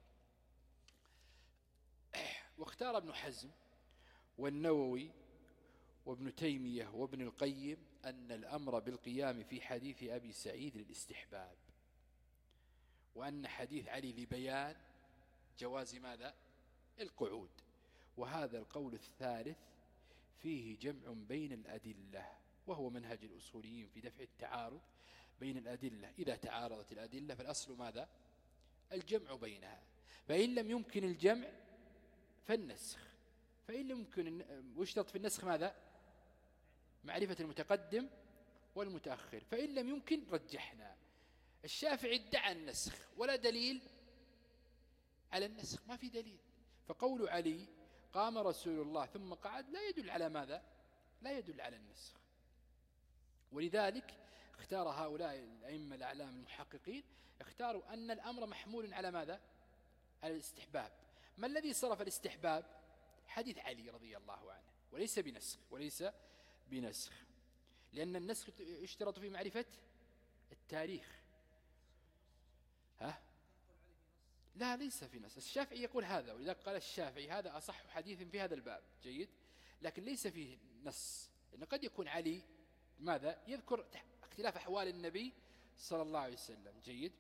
واختار ابن حزم والنووي وابن تيمية وابن القيم أن الأمر بالقيام في حديث أبي سعيد للاستحباب، وأن حديث علي لبيان جواز ماذا؟ القعود. وهذا القول الثالث فيه جمع بين الأدلة، وهو منهج الأصوليين في دفع التعارض بين الأدلة. إذا تعارضت الأدلة فالأصل ماذا؟ الجمع بينها، فإن لم يمكن الجمع فالنسخ، فإن لم يمكن، واشترط في النسخ ماذا؟ معرفة المتقدم والمتأخر، فإن لم يمكن رجحنا. الشافعي ادعى النسخ ولا دليل على النسخ، ما في دليل. فقول علي قام رسول الله ثم قعد لا يدل على ماذا؟ لا يدل على النسخ. ولذلك اختار هؤلاء الأئمة الأعلام المحققين، اختاروا أن الأمر محمول على ماذا؟ على الاستحباب. ما الذي صرف الاستحباب؟ حديث علي رضي الله عنه، وليس بنسخ، وليس بنسخ، لأن النسخ يشترط في معرفة التاريخ. ها؟ لا، ليس في نسخ. الشافعي يقول هذا، ولذلك قال الشافعي هذا أصح حديث في هذا الباب. جيد، لكن ليس فيه نص، لأنه قد يكون علي ماذا؟ يذكر اختلاف أحوال النبي صلى الله عليه وسلم. جيد.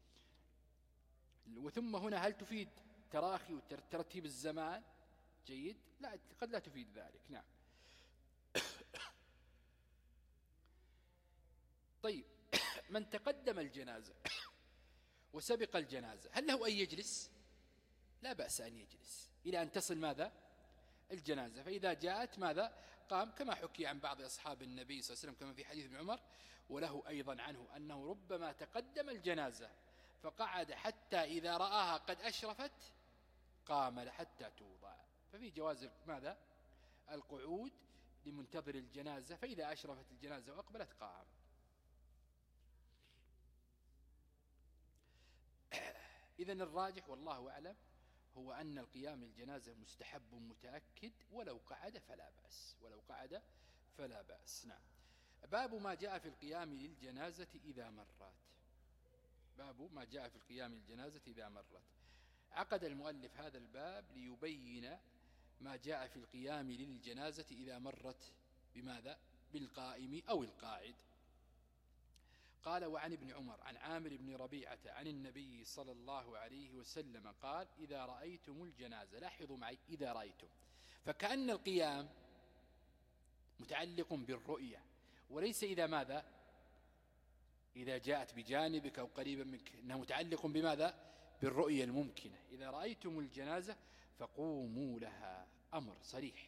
وثم هنا هل تفيد تراخي وترتيب الزمان؟ جيد، لا، قد لا تفيد ذلك. نعم. طيب من تقدم الجنازة وسبق الجنازة هل له أن يجلس؟ لا بأس أن يجلس إلى أن تصل ماذا؟ الجنازة. فإذا جاءت ماذا؟ قام، كما حكي عن بعض أصحاب النبي صلى الله عليه وسلم كما في حديث ابن عمر، وله أيضا عنه أنه ربما تقدم الجنازة فقعد حتى إذا رآها قد أشرفت قام حتى توضع. ففي جواز ماذا؟ القعود لمنتظر الجنازة، فإذا أشرفت الجنازة وأقبلت قام. إذن الراجح والله أعلم هو أن القيام للجنازة مستحب متأكد، ولو قعد فلا بأس، ولو قعد فلا بأس. نعم. باب ما جاء في القيام للجنازة إذا مرت. باب ما جاء في القيام للجنازة إذا مرت. عقد المؤلف هذا الباب ليبين ما جاء في القيام للجنازة إذا مرت بماذا؟ بالقائم أو القاعد. قال: وعن ابن عمر عن عامر بن ربيعة عن النبي صلى الله عليه وسلم قال: إذا رأيتم الجنازة، لاحظوا معي إذا رأيتم، فكأن القيام متعلق بالرؤية، وليس إذا ماذا؟ إذا جاءت بجانبك أو قريبا منك، إنه متعلق بماذا؟ بالرؤية الممكنة. إذا رأيتم الجنازة فقوموا لها، أمر صريح،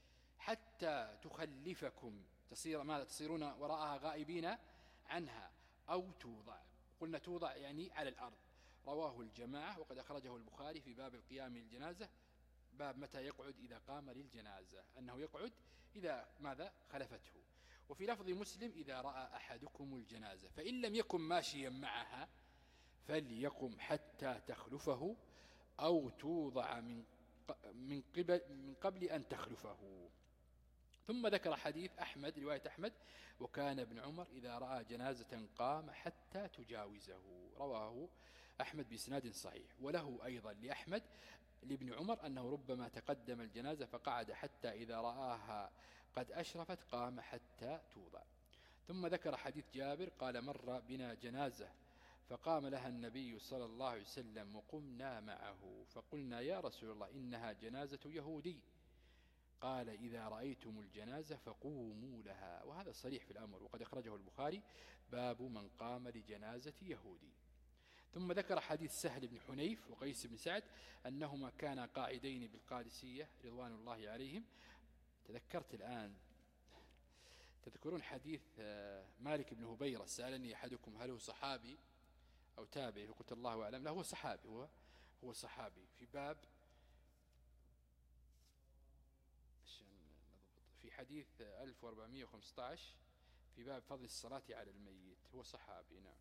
حتى تخلفكم، تصير ماذا؟ تصيرون وراءها غائبين عنها، أو توضع. قلنا توضع يعني على الأرض. رواه الجماعة، وقد أخرجه البخاري في باب القيام للجنازة، باب متى يقعد إذا قام للجنازة، أنه يقعد إذا ماذا؟ خلفته. وفي لفظ مسلم: إذا رأى أحدكم الجنازة فإن لم يكن ماشيا معها فليقم حتى تخلفه أو توضع من من قبل من قبل أن تخلفه. ثم ذكر حديث أحمد، رواية أحمد: وكان ابن عمر إذا رأى جنازة قام حتى تجاوزه. رواه أحمد بإسناد صحيح. وله أيضا لأحمد لابن عمر أنه ربما تقدم الجنازة فقعد حتى إذا رآها قد أشرفت قام حتى توضع. ثم ذكر حديث جابر قال: مر بنا جنازة فقام لها النبي صلى الله عليه وسلم وقمنا معه فقلنا: يا رسول الله إنها جنازة يهودي. قال: إذا رأيتم الجنازة فقوموا لها. وهذا صريح في الأمر، وقد أخرجه البخاري باب من قام لجنازة يهودي. ثم ذكر حديث سهل بن حنيف وقيس بن سعد أنهما كانا قاعدين بالقادسية رضوان الله عليهم. تذكرت الآن، تذكرون حديث مالك بن هبيرة: سألني أحدكم هل هو صحابي أو تابعي؟ فقلت الله أعلم. لا، هو صحابي، هو هو صحابي. في باب، في حديث ألف وأربعمائة وخمسة عشر في باب فضل الصلاة على الميت، هو صحابي. نعم.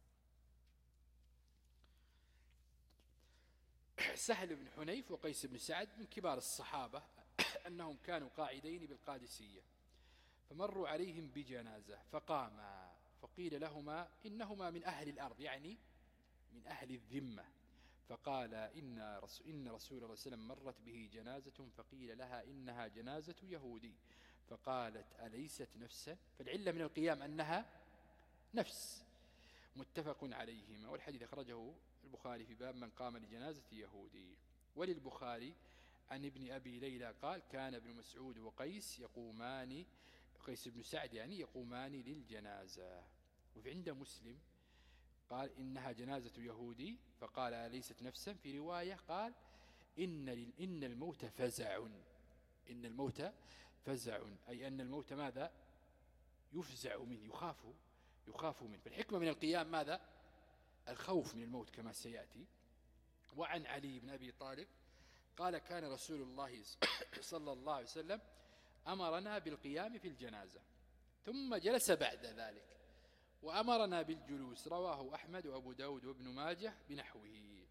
سهل بن حنيف وقيس بن سعد من كبار الصحابة أنهم كانوا قاعدين بالقادسية فمروا عليهم بجنازة فقاما، فقيل لهما إنهما من أهل الأرض، يعني من أهل الذمة. فقال: إن رسول, إن رسول الله صلى الله عليه وسلم مرت به جنازة فقيل لها إنها جنازة يهودي. فقالت: أليست نفسا؟ فالعلة من القيام أنها نفس. متفق عليهما. والحديث أخرجه البخاري في باب من قام لجنازة يهودي. وللبخاري عن ابن أبي ليلى قال: كان ابن مسعود وقيس يقومان، قيس بن سعد يعني، يقومان للجنازة. وفي عند مسلم قال: إنها جنازة يهودي، فقال: أليست نفسا؟ في رواية قال: إن, إن الموت فزع، إن الموت فزع، أي أن الموت ماذا؟ يفزع منه، يخاف يخاف منه. فالحكمة من القيام ماذا؟ الخوف من الموت كما سيأتي. وعن علي بن أبي طالب قال: كان رسول الله صلى الله عليه وسلم أمرنا بالقيام في الجنازة ثم جلس بعد ذلك وأمرنا بالجلوس. رواه أحمد وأبو داود وابن ماجه بنحوه.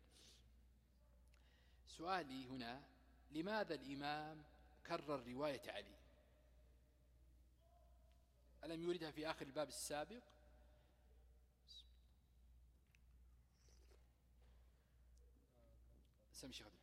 سؤالي هنا: لماذا الإمام كرر رواية علي؟ ألم يوردها في آخر الباب السابق؟ سمي شيخ.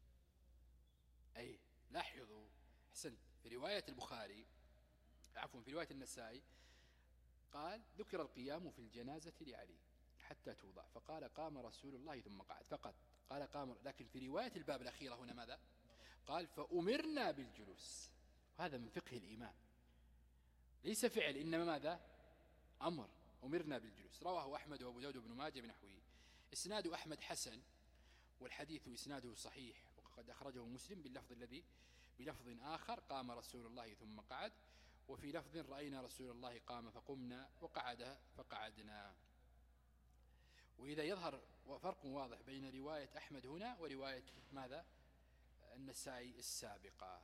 أي لاحظوا، حسنت، في رواية البخاري، عفوا في رواية النسائي، قال: ذكر القيام في الجنازة لعلي حتى توضع، فقال: قام رسول الله ثم قعد فقط. قال قام، لكن في رواية الباب الأخيرة هنا ماذا؟ قال: فأمرنا بالجلوس. وهذا من فقه الإمام، ليس فعل إنما ماذا؟ أمر. أمرنا بالجلوس. رواه أحمد وأبو داود وابن ماجه بنحوه. إسناد أحمد حسن، والحديث إسناده صحيح، وقد أخرجه مسلم باللفظ الذي بلفظ آخر قام رسول الله ثم قعد، وفي لفظ رأينا رسول الله قام فقمنا وقعد فقعدنا. وإذا يظهر فرق واضح بين رواية أحمد هنا ورواية ماذا النسائي السابقة.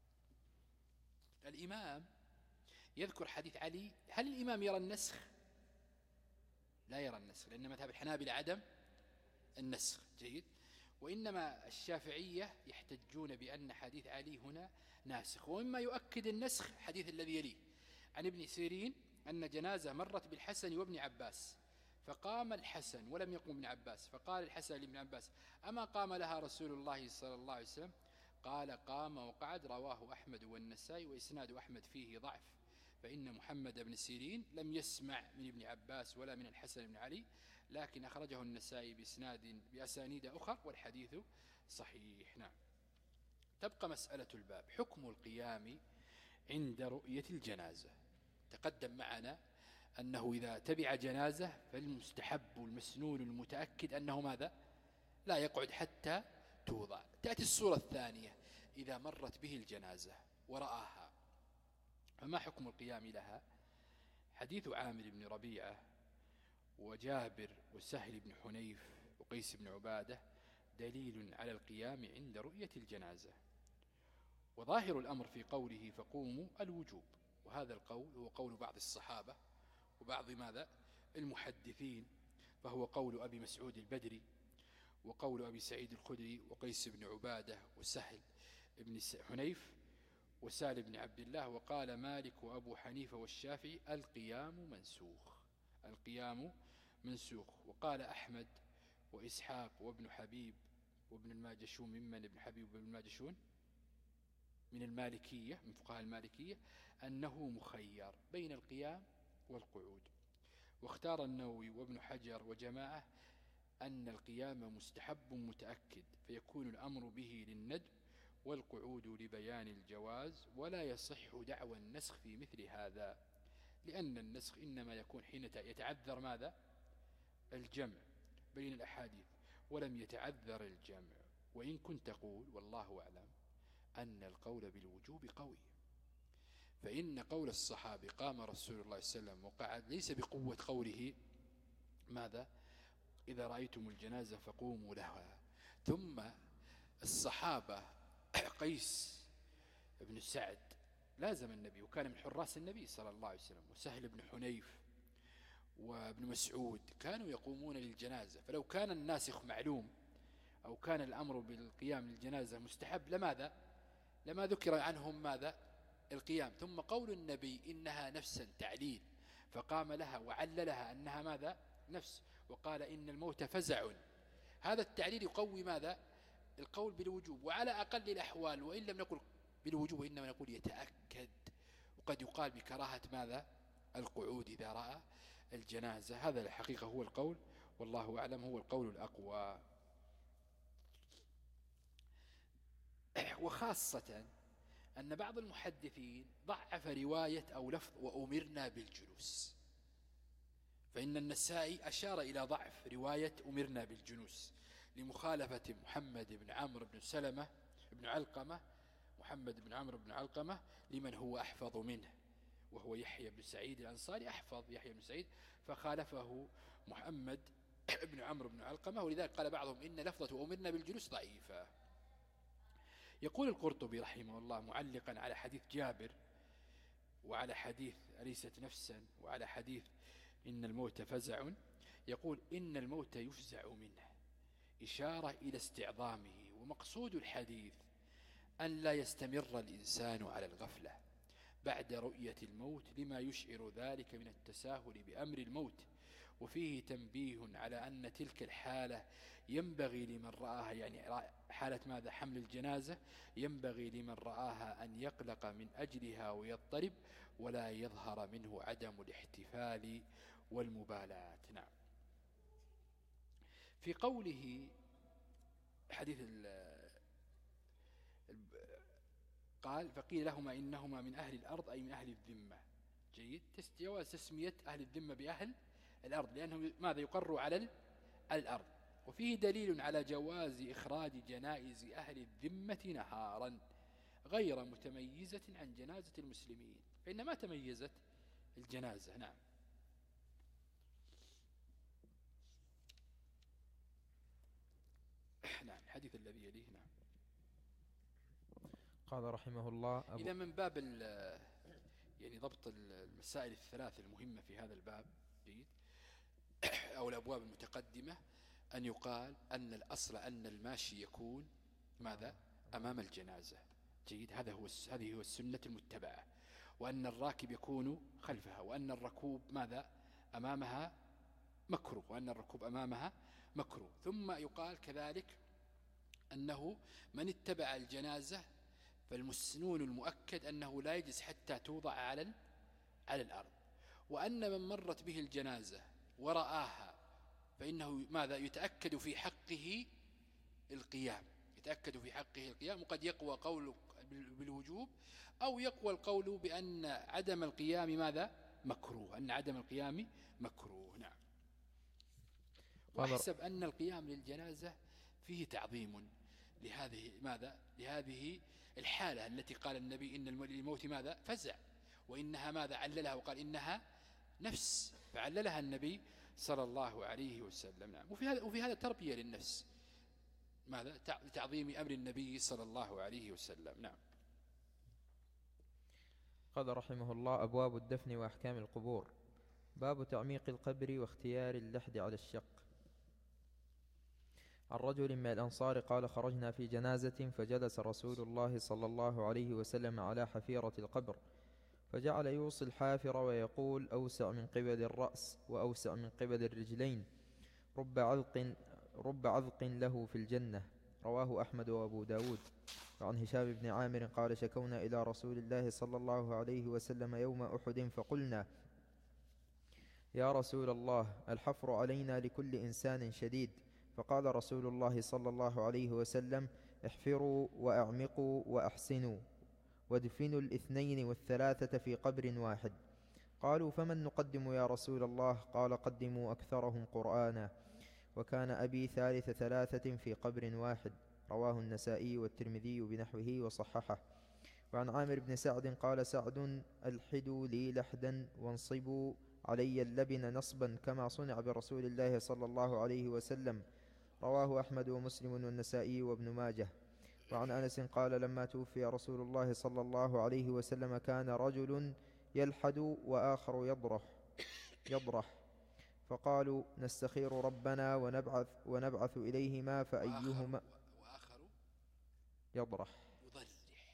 الإمام يذكر حديث علي. هل الإمام يرى النسخ؟ لا يرى النسخ، لأن مذهب الحنابلة عدم النسخ. جيد. وإنما الشافعية يحتجون بأن حديث علي هنا ناسخ. ومما يؤكد النسخ حديث الذي يليه عن ابن سيرين أن جنازة مرت بالحسن وابن عباس فقام الحسن ولم يقم ابن عباس، فقال الحسن لابن عباس: أما قام لها رسول الله صلى الله عليه وسلم؟ قال: قام وقعد. رواه أحمد والنسائي، وإسناد أحمد فيه ضعف، فإن محمد بن سيرين لم يسمع من ابن عباس ولا من الحسن بن علي، لكن أخرجه النسائي بإسناد بأسانيد أخر والحديث صحيح. نعم. تبقى مسألة الباب: حكم القيام عند رؤية الجنازة. تقدم معنا أنه إذا تبع جنازة فالمستحب المسنون المتأكد أنه ماذا؟ لا يقعد حتى توضع. تأتي الصورة الثانية: إذا مرت به الجنازة ورآها، فما حكم القيام لها؟ حديث عامر بن ربيعة وجابر وسهل بن حنيف وقيس بن عبادة دليل على القيام عند رؤية الجنازة. وظاهر الأمر في قوله فقوموا الوجوب، وهذا القول هو قول بعض الصحابة وبعض ماذا المحدثين، فهو قول أبي مسعود البدري وقول أبي سعيد الخدري وقيس بن عبادة وسهل بن حنيف وسالم بن عبد الله. وقال مالك وأبو حنيفة والشافعي: القيام منسوخ، القيام منسوخ. وقال أحمد وإسحاق وابن حبيب وابن الماجشون، ممن ابن حبيب وابن الماجشون من المالكية، من فقهاء المالكية، أنه مخير بين القيام والقعود. واختار النووي وابن حجر وجماعة أن القيام مستحب متأكد، فيكون الأمر به للندب والقعود لبيان الجواز، ولا يصح دعوى النسخ في مثل هذا، لأن النسخ إنما يكون حين يتعذر ماذا الجمع بين الأحاديث، ولم يتعذر الجمع. وإن كنت تقول والله أعلم أن القول بالوجوب قوي، فإن قول الصحابي قام رسول الله صلى الله عليه وسلم وقعد ليس بقوة قوله ماذا إذا رأيتم الجنازة فقوموا لها. ثم الصحابة قيس بن سعد لازم النبي وكان من حراس النبي صلى الله عليه وسلم، وسهل بن حنيف وابن مسعود كانوا يقومون للجنازة، فلو كان الناسخ معلوم أو كان الأمر بالقيام للجنازة مستحب لماذا لما ذكر عنهم ماذا القيام. ثم قول النبي إنها نفسا تعليل، فقام لها وعللها أنها ماذا نفس، وقال إن الموت فزع. هذا التعليل يقوي ماذا القول بالوجوب، وعلى أقل الأحوال وإن لم نقل بالوجوب إنما نقول يتأكد، وقد يقال بكراهة ماذا القعود إذا رأى الجنازة. هذا الحقيقة هو القول، والله أعلم هو القول الأقوى. وخاصة أن بعض المحدثين ضعف رواية أو لفظ وأمرنا بالجلوس، فإن النسائي أشار إلى ضعف رواية أمرنا بالجلوس لمخالفة محمد بن عمرو بن سلمة بن علقمة محمد بن عمرو بن علقمة لمن هو أحفظ منه، وهو يحيى بن سعيد الأنصاري، أحفظ يحيى بن سعيد، فخالفه محمد بن عمرو بن علقمة، ولذلك قال بعضهم إن لفظة أمرنا بالجلوس ضعيفة. يقول القرطبي رحمه الله معلقا على حديث جابر وعلى حديث أليست نفسا وعلى حديث إن الموت فزع، يقول إن الموت يفزع منه، إشارة إلى استعظامه. ومقصود الحديث أن لا يستمر الإنسان على الغفلة بعد رؤية الموت لما يشعر ذلك من التساهل بأمر الموت. وفيه تنبيه على أن تلك الحالة ينبغي لمن رآها، يعني حالة ماذا حمل الجنازة، ينبغي لمن رآها أن يقلق من أجلها ويضطرب، ولا يظهر منه عدم الاحتفال والمبالاة. نعم. في قوله حديث قال فقيل لهما إنهما من أهل الأرض أي من أهل الذمة. جيد. جواز تسمية أهل الذمة بأهل الأرض، لأنه ماذا يقر على الأرض. وفيه دليل على جواز إخراج جنائز أهل الذمة نهارا غير متميزة عن جنازة المسلمين، فإن ما تميزت الجنازة. نعم. نعم. الحديث الذي يليه. نعم. قال رحمه الله أبو إذا من باب يعني ضبط المسائل الثلاث المهمة في هذا الباب جيد أو الأبواب المتقدمة، أن يقال أن الأصل أن الماشي يكون ماذا أمام الجنازة جيد، هذا هو هذه هو السنة المتبعة، وأن الراكب يكون خلفها، وأن الركوب ماذا أمامها مكروه، وأن الركوب أمامها مكروه. ثم يقال كذلك أنه من اتبع الجنازة فالمسنون المؤكد أنه لا يجلس حتى توضع على على الأرض، وأن من مرت به الجنازة ورآها فإنه ماذا يتأكد في حقه القيام، يتأكد في حقه القيام. وقد يقوى قوله بالوجوب أو يقوى القول بأن عدم القيام ماذا مكروه، أن عدم القيام مكروه. نعم. وأحسب أن القيام للجنازة فيه تعظيم لهذه ماذا لهذه الحالة التي قال النبي إن الموت ماذا فزع، وإنها ماذا عللها وقال إنها نفس، فعللها النبي صلى الله عليه وسلم. نعم. وفي هذا وفي هذا تربية للنفس ماذا لتعظيم أمر النبي صلى الله عليه وسلم. نعم. قال رحمه الله أبواب الدفن وأحكام القبور. باب تعميق القبر واختيار اللحد على الشق. عن رجل من الأنصار قال خرجنا في جنازة فجلس رسول الله صلى الله عليه وسلم على حفيرة القبر، فجعل يوصي الحافر ويقول أوسع من قبل الرأس وأوسع من قبل الرجلين، رب عذق, رب عذق له في الجنة. رواه أحمد وأبو داود. وعن هشام بن عامر قال شكونا إلى رسول الله صلى الله عليه وسلم يوم أحد فقلنا يا رسول الله الحفر علينا لكل إنسان شديد، فقال رسول الله صلى الله عليه وسلم احفروا وأعمقوا وأحسنوا وادفنوا الاثنين والثلاثة في قبر واحد. قالوا فمن نقدم يا رسول الله؟ قال قدموا أكثرهم قرآنا. وكان أبي ثالث ثلاثة في قبر واحد. رواه النسائي والترمذي بنحوه وصححه. وعن عامر بن سعد قال سعد الحدوا لي لحدا وانصبوا علي اللبن نصبا كما صنع برسول الله صلى الله عليه وسلم. رواه أحمد ومسلم والنسائي وابن ماجه. وعن أنس قال لما توفي رسول الله صلى الله عليه وسلم كان رجل يلحد وآخر يضرح يضرح فقالوا نستخير ربنا ونبعث, ونبعث إليهما فأيهما وآخر يضرح يضرح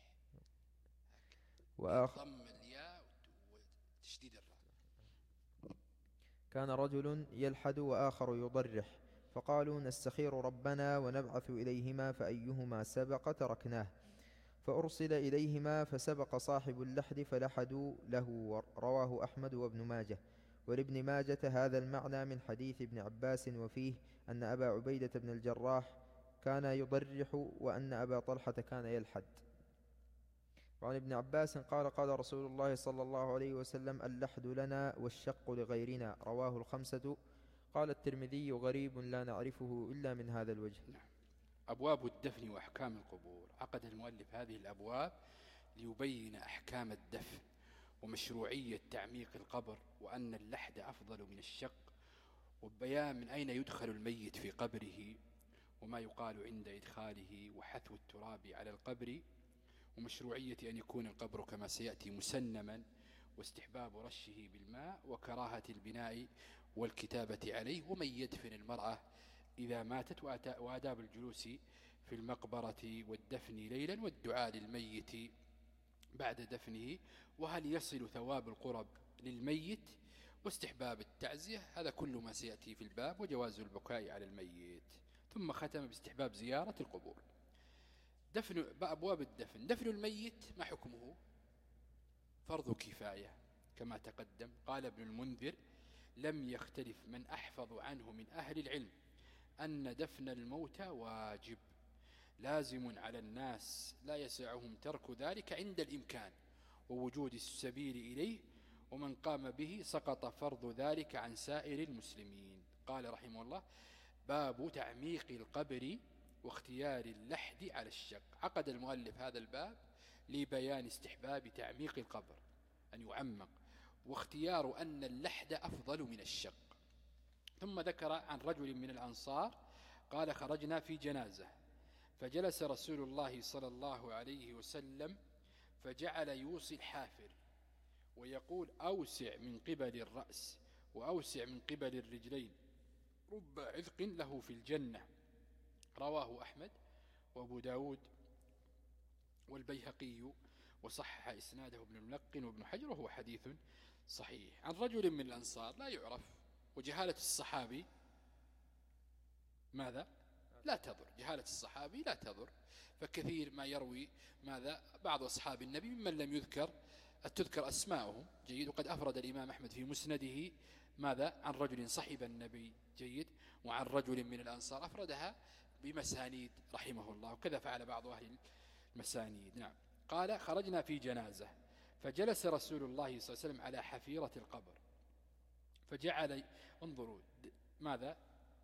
وآخر ضم الياء وتشديد الراء. كان رجل يلحد وآخر يضرح فقالوا نستخير ربنا ونبعث إليهما فأيهما سبق تركناه، فأرسل إليهما فسبق صاحب اللحد فلحدوا له. رواه أحمد وابن ماجه. ولابن ماجة هذا المعنى من حديث ابن عباس، وفيه أن أبا عبيدة بن الجراح كان يضرح وأن أبا طلحة كان يلحد. وعن ابن عباس قال قال رسول الله صلى الله عليه وسلم اللحد لنا والشق لغيرنا. رواه الخمسة. قال الترمذي غريب لا نعرفه إلا من هذا الوجه. نعم. أبواب الدفن وأحكام القبور. عقد المؤلف هذه الأبواب ليبين أحكام الدفن ومشروعية تعميق القبر، وأن اللحد أفضل من الشق، وبيان من أين يدخل الميت في قبره وما يقال عند إدخاله وحثو التراب على القبر، ومشروعية أن يكون القبر كما سيأتي مسنما، واستحباب رشه بالماء، وكراهة البناء والكتابة عليه، ومن يدفن المرأة إذا ماتت، وآداب الجلوس في المقبرة والدفن ليلا، والدعاء للميت بعد دفنه، وهل يصل ثواب القرب للميت، واستحباب التعزية. هذا كل ما سيأتي في الباب، وجواز البكاء على الميت. ثم ختم باستحباب زيارة القبور. دفن أبواب الدفن. دفن الميت ما حكمه؟ فرض كفاية كما تقدم. قال ابن المنذر لم يختلف من أحفظ عنه من أهل العلم أن دفن الموتى واجب لازم على الناس لا يسعهم ترك ذلك عند الإمكان ووجود السبيل إليه، ومن قام به سقط فرض ذلك عن سائر المسلمين. قال رحمه الله: باب تعميق القبر واختيار اللحد على الشق. عقد المؤلف هذا الباب لبيان استحباب تعميق القبر، أن يعمق، واختيار أن اللحد أفضل من الشق. ثم ذكر عن رجل من الأنصار قال: خرجنا في جنازة فجلس رسول الله صلى الله عليه وسلم فجعل يوصي الحافر ويقول: أوسع من قبل الرأس وأوسع من قبل الرجلين، رب عذق له في الجنة. رواه أحمد وأبو داود والبيهقي وصحح إسناده ابن الملقن وابن حجر، وهو حديث صحيح. عن رجل من الأنصار لا يعرف، وجهالة الصحابي ماذا؟ لا تضر. جهالة الصحابي لا تضر، فكثير ما يروي ماذا بعض أصحاب النبي ممن لم يذكر تذكر أسماؤهم. جيد. وقد أفرد الإمام أحمد في مسنده ماذا؟ عن رجل صحب النبي. جيد. وعن رجل من الأنصار أفردها بمسانيد رحمه الله، وكذا فعل بعض أهل المسانيد. نعم. قال: خرجنا في جنازة فجلس رسول الله صلى الله عليه وسلم على حفيرة القبر فجعل، انظروا ماذا؟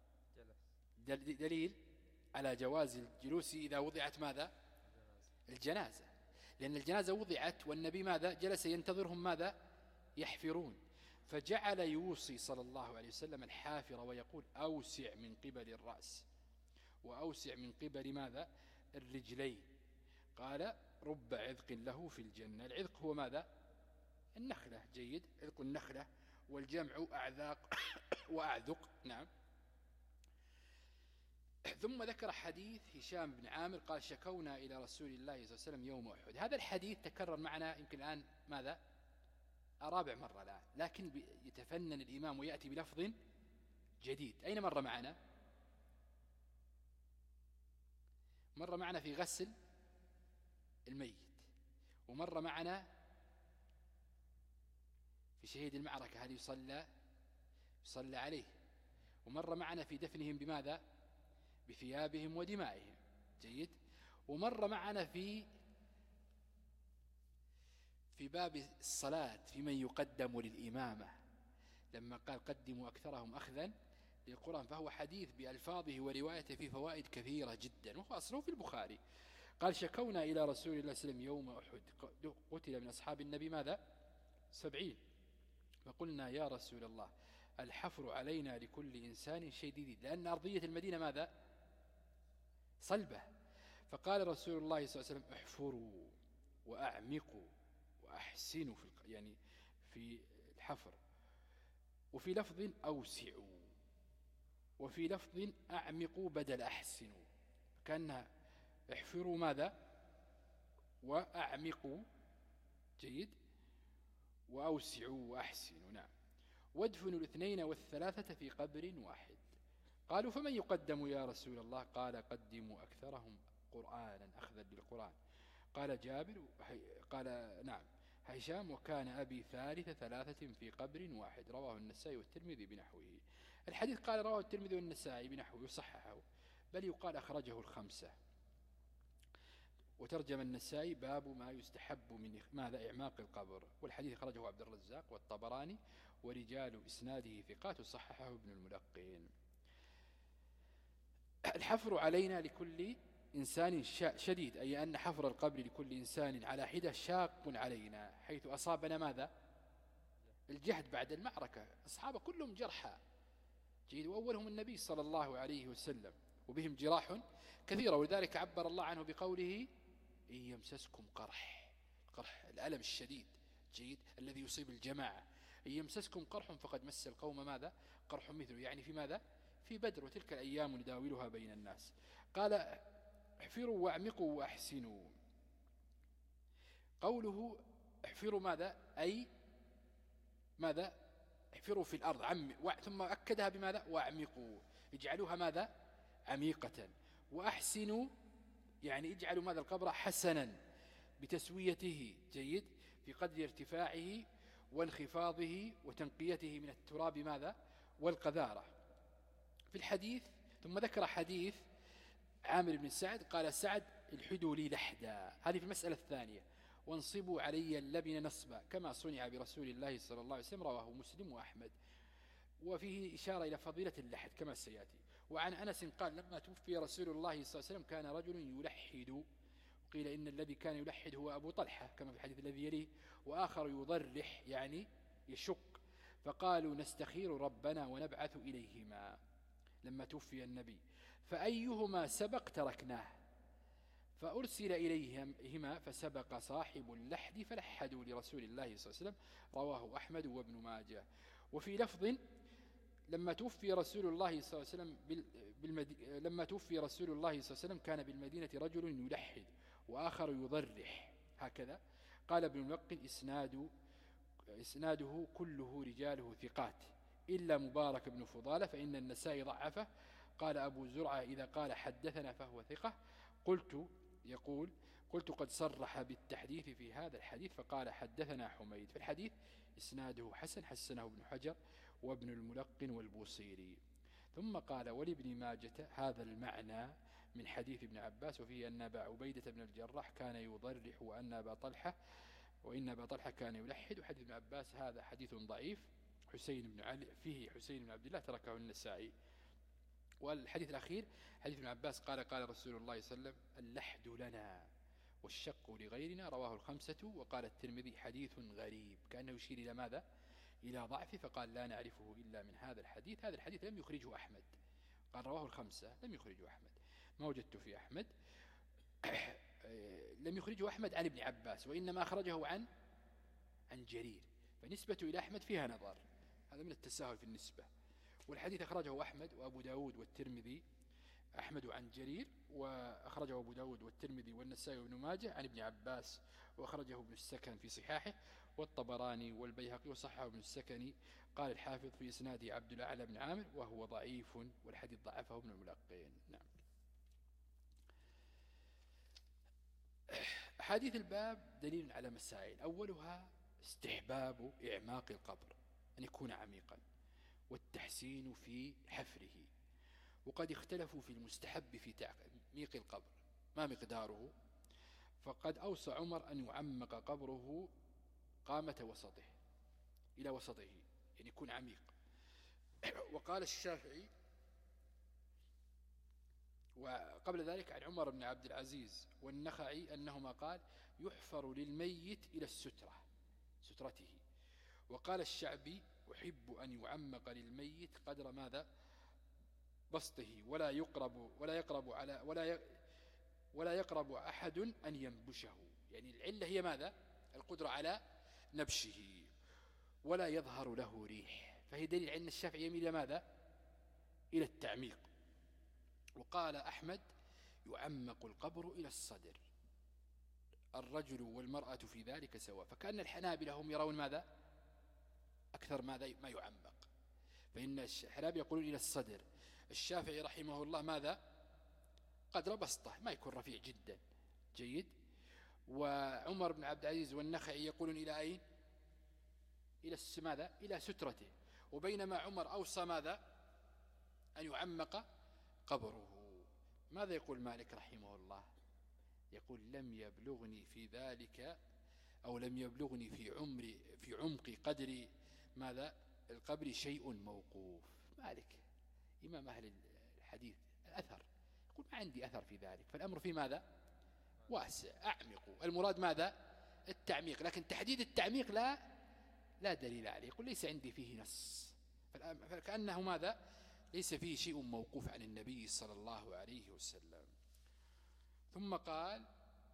دليل على جواز الجلوس إذا وضعت ماذا؟ الجنازة، لأن الجنازة وضعت والنبي ماذا؟ جلس ينتظرهم ماذا؟ يحفرون. فجعل يوصي صلى الله عليه وسلم الحافر ويقول: أوسع من قبل الرأس وأوسع من قبل ماذا؟ الرجلين. قال: رب عذق له في الجنة. العذق هو ماذا؟ النخلة. جيد. عذق النخلة، والجمع أعذاق وأعذق. نعم. ثم ذكر حديث هشام بن عامر قال: شكونا إلى رسول الله صلى الله عليه وسلم يوم أحد. هذا الحديث تكرر معنا يمكن الآن ماذا؟ رابع مرة الآن، لكن يتفنن الإمام ويأتي بلفظ جديد. أين مر معنا؟ مر معنا في غسل الميت، ومر معنا في شهيد المعركة هل يصلى يصلى عليه، ومر معنا في دفنهم بماذا؟ بثيابهم ودمائهم. جيد. ومر معنا في في باب الصلاة في من يقدم للإمامة لما قال: قدموا أكثرهم أخذا للقرآن، فهو حديث بألفاظه وروايته في فوائد كثيرة جدا، وهو أصله في البخاري. قال: شكونا إلى رسول الله صلى الله عليه وسلم يوم أحد قتل من أصحاب النبي ماذا؟ سبعين، فقلنا: يا رسول الله الحفر علينا لكل إنسان شديد، لأن أرضية المدينة ماذا؟ صلبة. فقال رسول الله صلى الله عليه وسلم: احفروا وأعمقوا وأحسنوا في يعني في الحفر، وفي لفظ أوسعوا، وفي لفظ أعمقوا بدل أحسنوا، كأنها احفروا ماذا؟ وأعمقوا. جيد. وأوسعوا وأحسنوا. نعم. وادفنوا الاثنين والثلاثة في قبر واحد. قالوا: فمن يقدم يا رسول الله؟ قال: قدموا أكثرهم قرآنا أخذا بالقرآن. قال جابر قال نعم هشام: وكان أبي ثالث ثلاثة في قبر واحد. رواه النسائي والترمذي بنحوه. الحديث قال رواه الترمذي والنسائي بنحوه وصححه، بل يقال أخرجه الخمسة. وترجم النسائي: باب ما يستحب من ماذا؟ إعماق القبر. والحديث خرجه عبد الرزاق والطبراني، ورجال إسناده ثقات، صححه ابن الملقين. الحفر علينا لكل إنسان شديد، أي أن حفر القبر لكل إنسان على حدة شاق علينا، حيث أصابنا ماذا؟ الجهد بعد المعركة. أصحابه كلهم جرحى. جيد. وأولهم النبي صلى الله عليه وسلم، وبهم جراح كثيرة، ولذلك عبر الله عنه بقوله: إن يمسسكم قرح، قرح الألم الشديد. جيد. الذي يصيب الجماعة. إن يمسسكم قرح فقد مس القوم ماذا؟ قرح مثله، يعني في ماذا؟ في بدر، وتلك الأيام نداولها بين الناس. قال: احفروا واعمقوا واحسنوا. قوله احفروا ماذا؟ أي ماذا؟ احفروا في الأرض، عم ثم أكدها بماذا؟ واعمقوا، اجعلوها ماذا؟ عميقة. وأحسنوا يعني اجعلوا ماذا؟ القبر حسنا بتسويته. جيد. في قدر ارتفاعه وانخفاضه وتنقيته من التراب ماذا؟ والقذارة. في الحديث ثم ذكر حديث عامر بن سعد قال: سعد الحدوا لي لحدا. هذه في المسألة الثانية. وانصبوا علي اللبن نصبا كما صنع برسول الله صلى الله عليه وسلم، رواه مسلم وأحمد. وفيه إشارة إلى فضيلة اللحد كما سيأتي. وعن أنس قال لما توفي رسول الله صلى الله عليه وسلم كان رجل يلحد، قيل إن الذي كان يلحد هو أبو طلحة كما في الحديث الذي يليه، وآخر يضرح يعني يشق، فقالوا نستخير ربنا ونبعث إليهما لما توفي النبي، فأيهما سبق تركناه، فأرسل إليهما فسبق صاحب اللحد فلحدوا لرسول الله صلى الله عليه وسلم، رواه أحمد وابن ماجه. وفي لفظ لما توفي رسول الله صلى الله عليه وسلم بالمد... لما توفي رسول الله صلى الله عليه وسلم كان بالمدينة رجل يلحد وآخر يضرح هكذا. قال ابن الملقن إسناد إسناده كله رجاله ثقات إلا مبارك بن فضالة فإن النسائي ضعفه. قال أبو زرعة إذا قال حدثنا فهو ثقة. قلت يقول قلت قد صرح بالتحديث في هذا الحديث فقال حدثنا حميد. في الحديث إسناده حسن حسنه ابن حجر وابن الملقن والبوصيري. ثم قال ولابن ماجة هذا المعنى من حديث ابن عباس، وفيه أن أبا عبيدة بن الجراح كان يضرح وأن أبا طلحة وإن أبا طلحة كان يلحد. وحديث ابن عباس هذا حديث ضعيف، حسين بن علي فيه حسين بن عبد الله تركه النسائي. والحديث الأخير حديث ابن عباس قال قال رسول الله صلى الله عليه وسلم اللحد لنا والشق لغيرنا، رواه الخمسة. وقال الترمذي حديث غريب، كأنه يشير إلى ماذا؟ إلى ضعف، فقال لا نعرفه إلا من هذا الحديث. هذا الحديث لم يخرجه أحمد، قال رواه الخمسة لم يخرجه أحمد، ما وجدت في أحمد لم يخرجه أحمد عن ابن عباس، وإنما أخرجه عن عن جرير، فنسبة إلى أحمد فيها نظر، هذا من التساهل في النسبة. والحديث أخرجه أحمد وأبو داود والترمذي، أحمد عن جرير، وأخرجه أبو داود والترمذي والنسائي وابن ماجه عن ابن عباس، وأخرجه ابن السكن في صحاحه والطبراني والبيهقي وصححه ابن السكني. قال الحافظ في إسناده عبد الأعلى بن عامر وهو ضعيف، والحديث ضعفه ابن الملقين. نعم. أحاديث الباب دليل على مسائل، أولها استحباب إعماق القبر أن يكون عميقا، والتحسين في حفره. وقد اختلفوا في المستحب في تعميق القبر ما مقداره، فقد أوصى عمر أن يعمق قبره قامة وسطه إلى وسطه، يعني يكون عميق. وقال الشافعي وقبل ذلك عن عمر بن عبد العزيز والنخعي أنهما قال يحفر للميت إلى السترة سترته. وقال الشعبي أحب أن يعمق للميت قدر ماذا؟ بسطه، ولا يقرب ولا يقرب على ولا ولا يقرب أحد أن ينبشه، يعني العلة هي ماذا؟ القدرة على نبشه، ولا يظهر له ريح، فهي دليل أن الشافعي يميل إلى ماذا؟ إلى التعميق. وقال أحمد يعمق القبر إلى الصدر، الرجل والمرأة في ذلك سواء. فكأن الحنابلة هم يرون ماذا؟ أكثر ماذا ما يعمق، فإن الحنابلة يقولون إلى الصدر. الشافعي رحمه الله ماذا؟ قدر بسطه، ما يكون رفيع جدا، جيد. وعمر بن عبد العزيز والنخعي يقولون إلى أين؟ إلى ماذا؟ إلى سترته. وبينما عمر أوصى ماذا؟ أن يعمق قبره. ماذا يقول مالك رحمه الله؟ يقول لم يبلغني في ذلك أو لم يبلغني في عمري في عمق قدر ماذا؟ القبر شيء موقوف. مالك إمام أهل الحديث الأثر يقول ما عندي أثر في ذلك، فالأمر في ماذا؟ واسع، أعمق. المراد ماذا؟ التعميق، لكن تحديد التعميق لا لا دليل عليه، يقول ليس عندي فيه نص، فكأنه ماذا؟ ليس فيه شيء موقوف عن النبي صلى الله عليه وسلم. ثم قال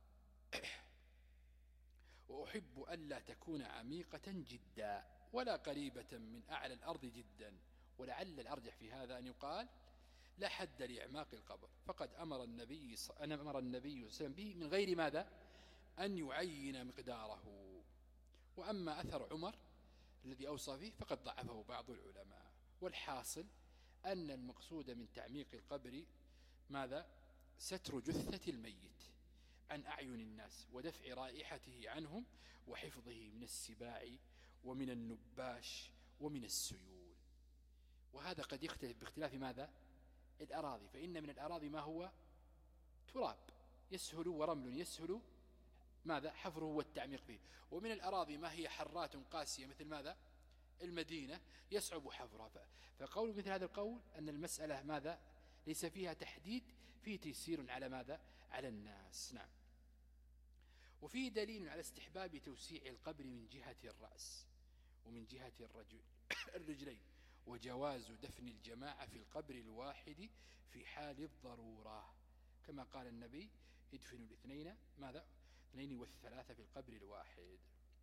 وأحب ألا تكون عميقة جدا ولا قريبة من أعلى الأرض جدا. ولعل الأرجح في هذا أن يقال لا حد لإعماق القبر، فقد أمر النبي أن أمر النبي صلى الله عليه وسلم به من غير ماذا؟ أن يعين مقداره. وأما أثر عمر الذي أوصى فيه فقد ضعفه بعض العلماء. والحاصل أن المقصود من تعميق القبر ماذا؟ ستر جثة الميت عن أعين الناس، ودفع رائحته عنهم، وحفظه من السباع ومن النباش ومن السيول. وهذا قد يختلف باختلاف ماذا؟ الأراضي، فإن من الأراضي ما هو تراب يسهل ورمل يسهل ماذا حفره والتعميق فيه. ومن الأراضي ما هي حرات قاسية مثل ماذا المدينة يصعب حفرها. فقول مثل هذا القول أن المسألة ماذا ليس فيها تحديد، فيه تيسير على ماذا على الناس. نعم. وفيه دليل على استحباب توسيع القبر من جهة الرأس ومن جهة الرجل الرجلين، وجواز دفن الجماعة في القبر الواحد في حال الضرورة، كما قال النبي ادفنوا الاثنين ماذا اثنين والثلاثة في القبر الواحد.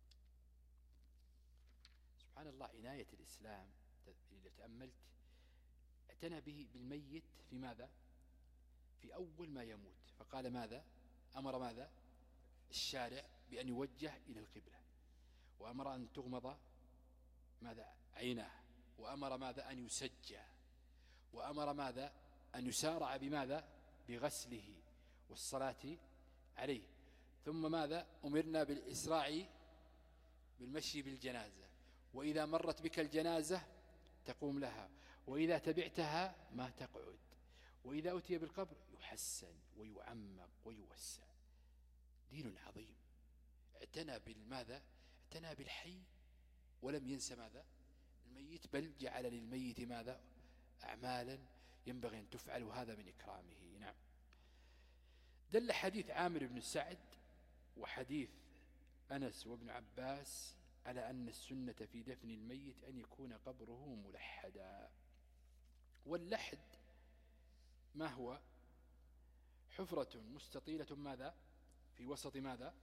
سبحان الله عناية الإسلام إذا تأملت اعتنى به بالميت في ماذا في أول ما يموت، فقال ماذا أمر ماذا الشارع بأن يوجه إلى القبلة، وأمر أن تغمض ماذا عيناه، وأمر ماذا أن يسجى، وأمر ماذا أن يسارع بماذا بغسله والصلاة عليه. ثم ماذا أمرنا بالإسراع بالمشي بالجنازة، وإذا مرت بك الجنازة تقوم لها، وإذا تبعتها ما تقعد، وإذا أتي بالقبر يحسن ويعمق ويوسع. دين عظيم اعتنى بالماذا اعتنى بالحي ولم ينسى ماذا الميت، بل جعل للميت ماذا أعمالا ينبغي أن تفعل، وهذا من إكرامه. نعم. دل حديث عامر بن سعد وحديث أنس وابن عباس على أن السنة في دفن الميت أن يكون قبره ملحدا. واللحد ما هو؟ حفرة مستطيلة ماذا في وسط ماذا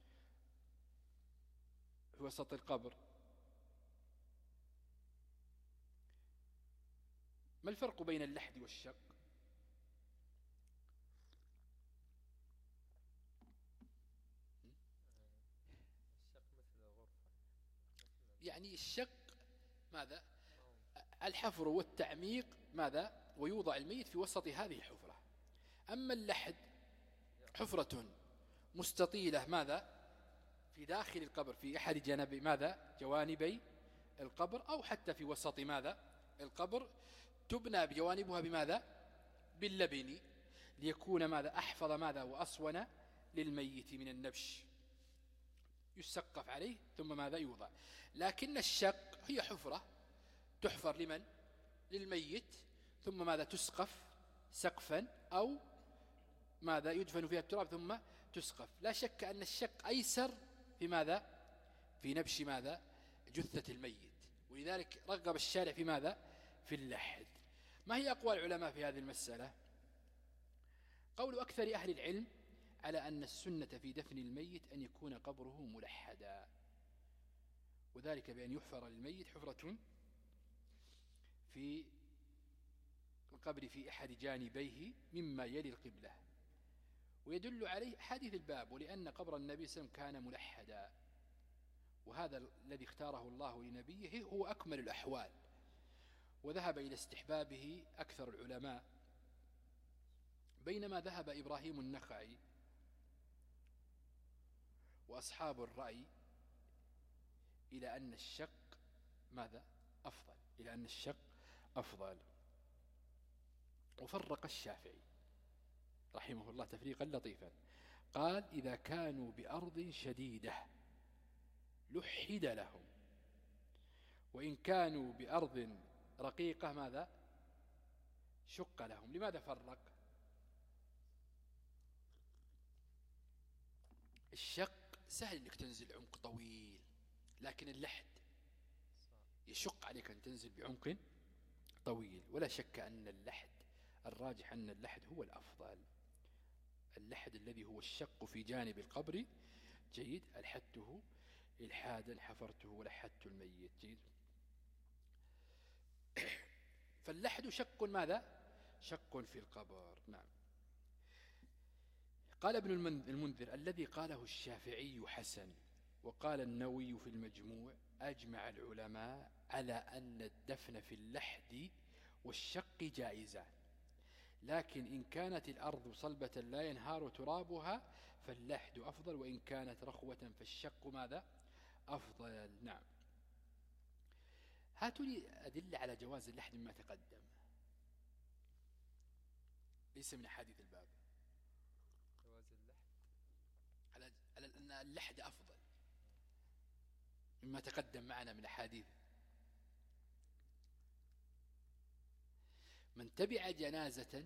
في وسط القبر. ما الفرق بين اللحد والشق؟ يعني الشق ماذا الحفر والتعميق ماذا ويوضع الميت في وسط هذه الحفرة. أما اللحد حفرة مستطيلة ماذا في داخل القبر في أحد جانبي ماذا جوانبي القبر، أو حتى في وسط ماذا القبر، تبنى بجوانبها بماذا باللبن، ليكون ماذا أحفظ ماذا وأصون للميت من النبش، يسقف عليه ثم ماذا يوضع. لكن الشق هي حفرة تحفر لمن للميت، ثم ماذا تسقف سقفا، أو ماذا يدفن فيها التراب ثم تسقف. لا شك أن الشق أيسر في ماذا في نبش ماذا جثة الميت، ولذلك رغب الشارع في ماذا في اللحد. ما هي أقوال العلماء في هذه المسألة؟ قول أكثر أهل العلم على أن السنة في دفن الميت أن يكون قبره ملحدا، وذلك بأن يحفر للميت حفرة في القبر في أحد جانبيه مما يلي القبلة، ويدل عليه حديث الباب، ولأن قبر النبي صلى الله عليه وسلم كان ملحدا، وهذا الذي اختاره الله لنبيه هو أكمل الأحوال. وذهب إلى استحبابه أكثر العلماء، بينما ذهب إبراهيم النخعي وأصحاب الرأي إلى أن الشق ماذا أفضل إلى أن الشق أفضل. وفرق الشافعي رحمه الله تفريقا لطيفا، قال إذا كانوا بأرض شديدة لحد لهم، وإن كانوا بأرض رقيقة ماذا شق لهم. لماذا فرق؟ الشق سهل أنك تنزل عمق طويل، لكن اللحد يشق عليك أن تنزل بعمق طويل. ولا شك أن اللحد الراجح أن اللحد هو الأفضل، اللحد الذي هو الشق في جانب القبر جيد، ألحدته إلحادا حفرته ولحدت الميت جيد. فاللحد شق ماذا شق في القبر. نعم. قال ابن المنذر الذي قاله الشافعي حسن، وقال النووي في المجموع أجمع العلماء على أن الدفن في اللحد والشق جائزان، لكن إن كانت الأرض صلبة لا ينهار ترابها فاللحد أفضل، وإن كانت رخوة فالشق ماذا أفضل. نعم. هاتوا لي أدلة على جواز اللحد مما تقدم، ليس من حديث الباب، جواز اللحد على على أن فاللحد أفضل مما تقدم معنا من أحاديث. من تبع جنازة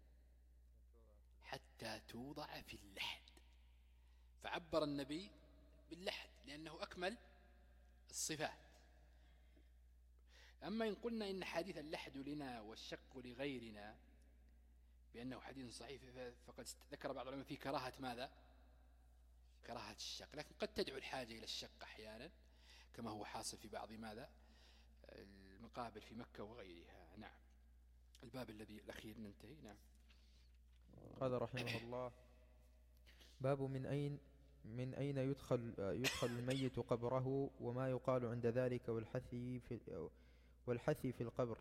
حتى توضع في اللحد، فعبر النبي باللحد لأنه أكمل الصفات. أما إن قلنا إن حديث اللحد لنا والشق لغيرنا بأنه حديث صحيح، فقد ذكر بعض العلماء في كراهة ماذا؟ كراهة الشق، لكن قد تدعو الحاجة إلى الشق أحيانا كما هو حاصل في بعض ماذا؟ المقابر في مكة وغيرها. نعم. الباب الذي الأخير ننتهي. نعم. قال رحمه الله: باب من أين من أين يدخل يدخل الميت قبره وما يقال عند ذلك والحثي في والحثي في القبر.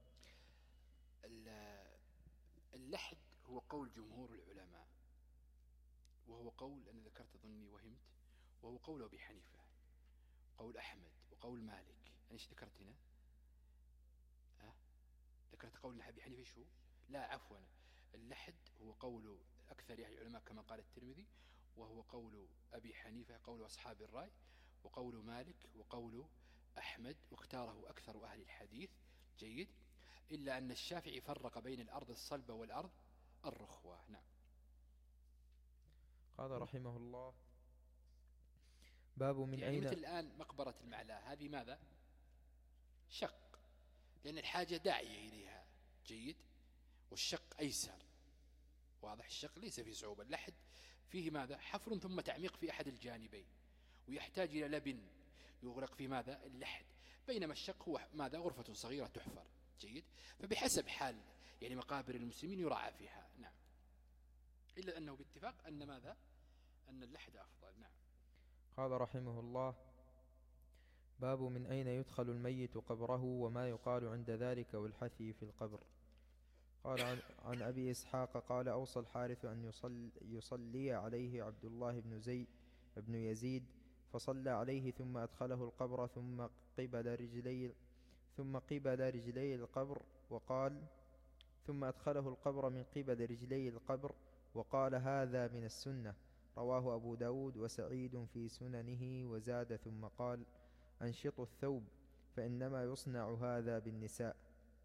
اللحد هو قول جمهور العلماء، وهو قول أنا ذكرت ظني وهمت، وهو قول أبي حنيفة، قول أحمد، وقول مالك. أنا إيش ذكرت هنا؟ أه؟ ذكرت قول أبي حنيفة شو؟ لا عفوا، اللحد هو قول أكثر أهل العلماء كما قال الترمذي، وهو قول أبي حنيفة، قول أصحاب الرأي، وقول مالك، وقول أحمد، واختاره أكثر أهل الحديث. جيد. إلا أن الشافعي فرق بين الأرض الصلبة والأرض الرخوة. نعم. قال رحمه الله: باب من يعني أين مثل الآن مقبرة المعلاة هذه ماذا؟ شق، لأن الحاجة داعية إليها. جيد. والشق أيسر، واضح. الشق ليس فيه صعوبة. اللحد فيه ماذا؟ حفر ثم تعميق في أحد الجانبين، ويحتاج إلى لبن يغرق في ماذا؟ اللحد. بينما الشق هو ماذا؟ غرفة صغيرة تحفر. جيد. فبحسب حال يعني مقابر المسلمين يراعى فيها. نعم. إلا أنه باتفاق أن ماذا؟ أن اللحد أفضل. نعم. قال رحمه الله: باب من أين يدخل الميت قبره وما يقال عند ذلك والحثي في القبر. قال عن, عن أبي إسحاق قال: أوصى الحارث أن يصلي, يصلي عليه عبد الله بن زيد بن يزيد، فصلى عليه ثم أدخله القبر ثم قبل رجلي ثم قبل رجلي القبر وقال ثم أدخله القبر من قبل رجلي القبر وقال: هذا من السنة. رواه أبو داود وسعيد في سننه، وزاد ثم قال: أنشطوا الثوب فإنما يصنع هذا بالنساء.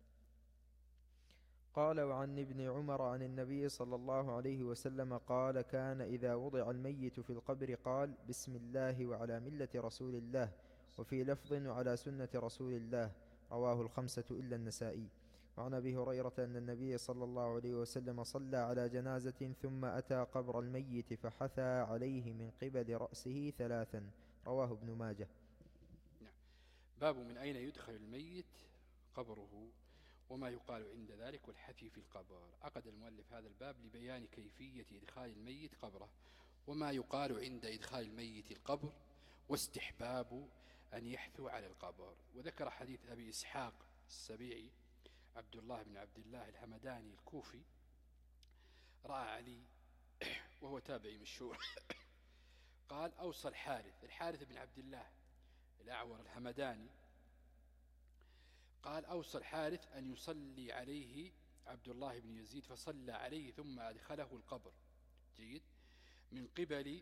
قال: وعن ابن عمر عن النبي صلى الله عليه وسلم قال: كان إذا وضع الميت في القبر قال: بسم الله وعلى ملة رسول الله، وفي لفظ: وعلى سنة رسول الله. رواه الخمسة إلا النسائي. وعن أبي هريرة أن النبي صلى الله عليه وسلم صلى على جنازة ثم أتى قبر الميت فحثى عليه من قبل رأسه ثلاثا. رواه ابن ماجه. نعم. باب من أين يدخل الميت قبره وما يقال عند ذلك والحثي في القبر. عقد المؤلف هذا الباب لبيان كيفية إدخال الميت قبره وما يقال عند إدخال الميت القبر، واستحباب أن يحثو على القبر. وذكر حديث أبي إسحاق السبيعي عبد الله بن عبد الله الحمداني الكوفي، رأى علي وهو تابعي مشهور قال: أوصى الحارث الحارث بن عبد الله الأعور الحمداني، قال: أوصى الحارث أن يصلي عليه عبد الله بن يزيد، فصلى عليه ثم أدخله القبر. جيد. من قبل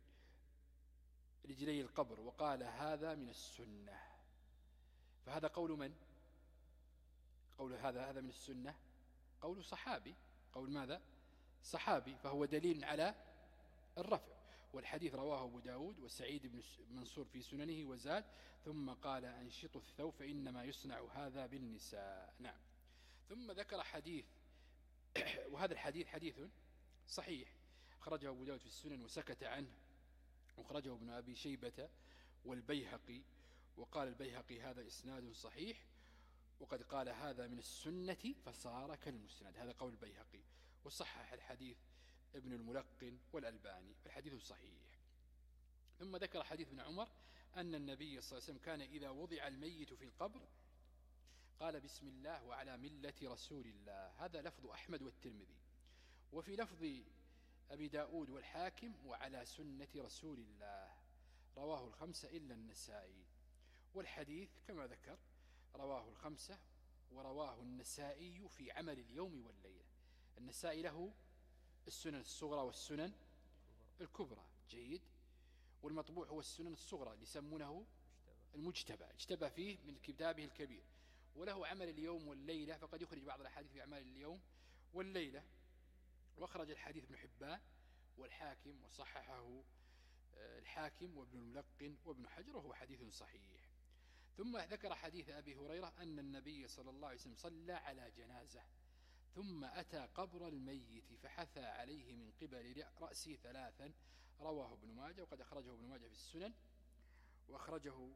رجلي القبر وقال: هذا من السنة. فهذا قول من؟ قول هذا هذا من السنة قول صحابي. قول ماذا؟ صحابي. فهو دليل على الرفع. والحديث رواه أبو داود وسعيد بن منصور في سننه، وزاد ثم قال: أنشطوا الثوب فإنما يصنع هذا بالنساء. نعم. ثم ذكر حديث وهذا الحديث حديث صحيح، أخرجه أبو داود في السنن وسكت عنه، وأخرجه ابن أبي شيبة والبيهقي، وقال البيهقي: هذا إسناد صحيح، وقد قال: هذا من السنة فصار كالمسند. هذا قول البيهقي. وصحح الحديث ابن الملقن والألباني، الحديث صحيح. ثم ذكر حديث ابن عمر أن النبي صلى الله عليه وسلم كان إذا وضع الميت في القبر قال: بسم الله وعلى ملة رسول الله. هذا لفظ أحمد والترمذي. وفي لفظ أبي داود والحاكم: وعلى سنة رسول الله. رواه الخمسة إلا النسائي. والحديث كما ذكر رواه الخمسة، ورواه النسائي في عمل اليوم والليلة. النسائي له السنن الصغرى والسنن الكبرى. جيد. والمطبوع هو السنن الصغرى اللي يسمونه المجتبى، اجتبى فيه من كتابه الكبير. وله عمل اليوم والليلة، فقد يخرج بعض الأحاديث في أعمال اليوم والليلة. وأخرج الحديث ابن حبان والحاكم، وصححه الحاكم وابن الملقن وابن حجر، وهو حديث صحيح. ثم ذكر حديث أبي هريرة أن النبي صلى الله عليه وسلم صلى على جنازة ثم أتى قبر الميت فحثى عليه من قبل رأسه ثلاثا، رواه ابن ماجه، وقد أخرجه ابن ماجه في السنن، وأخرجه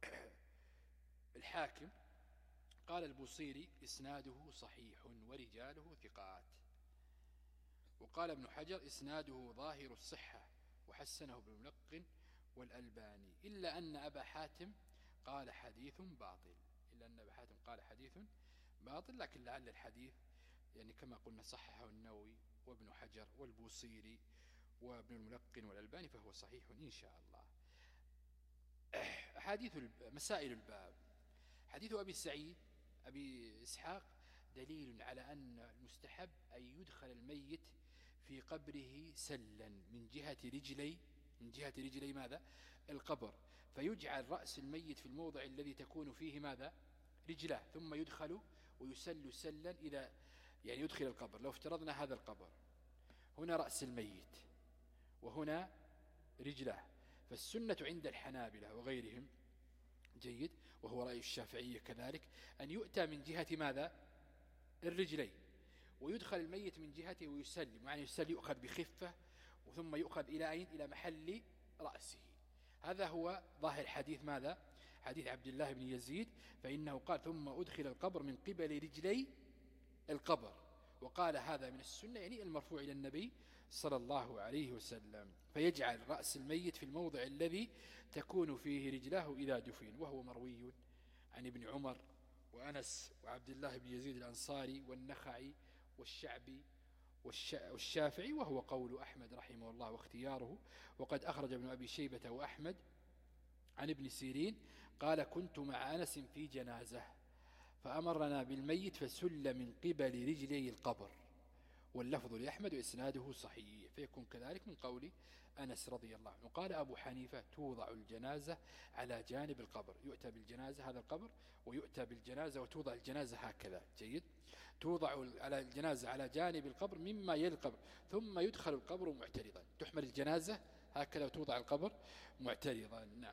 الحاكم. قال البوصيري إسناده صحيح ورجاله ثقات. وقال ابن حجر إسناده ظاهر الصحة، وحسنه ابن الملقن والألباني، إلا أن أبا حاتم قال حديث باطل إلا أن أبا حاتم قال حديث باطل لكن لعل الحديث يعني كما قلنا صححه النووي وابن حجر والبوصيري وابن الملقن والألباني، فهو صحيح إن شاء الله. حديث مسائل الباب. حديث أبي سعيد أبي إسحاق دليل على أن المستحب أن يدخل الميت في قبره سلا من جهة رجلي من جهة رجلي ماذا؟ القبر، فيجعل رأس الميت في الموضع الذي تكون فيه ماذا؟ رجله، ثم يدخل ويسل سلا إذا يعني يدخل القبر. لو افترضنا هذا القبر هنا رأس الميت وهنا رجله، فالسنة عند الحنابلة وغيرهم جيد، وهو رأي الشافعية كذلك، أن يؤتى من جهة ماذا؟ الرجلين، ويدخل الميت من جهته ويسلم، يعني يسلم يؤخذ بخفة ثم يؤخذ إلى أين؟ إلى محل رأسه. هذا هو ظاهر حديث ماذا؟ حديث عبد الله بن يزيد، فإنه قال ثم أدخل القبر من قبل رجلي القبر، وقال هذا من السنة يعني المرفوع إلى النبي صلى الله عليه وسلم، فيجعل رأس الميت في الموضع الذي تكون فيه رجله إذا دفن، وهو مروي عن ابن عمر وأنس وعبد الله بن يزيد الأنصاري والنخعي والشعبي والشافعي، وهو قول أحمد رحمه الله واختياره. وقد أخرج ابن أبي شيبة وأحمد عن ابن سيرين قال كنت مع أنس في جنازة فأمرنا بالميت فسل من قبل رجلي القبر، واللفظ لأحمد وإسناده صحيح، فيكون كذلك من قول أنس رضي الله عنه. قال أبو حنيفة توضع الجنازة على جانب القبر، يؤتى بالجنازة هذا القبر ويؤتى بالجنازة وتوضع الجنازة هكذا جيد، توضع على الجنازة على جانب القبر مما يلي القبر، ثم يدخل القبر معترضا، تحمل الجنازة هكذا وتوضع القبر معترضا، نعم،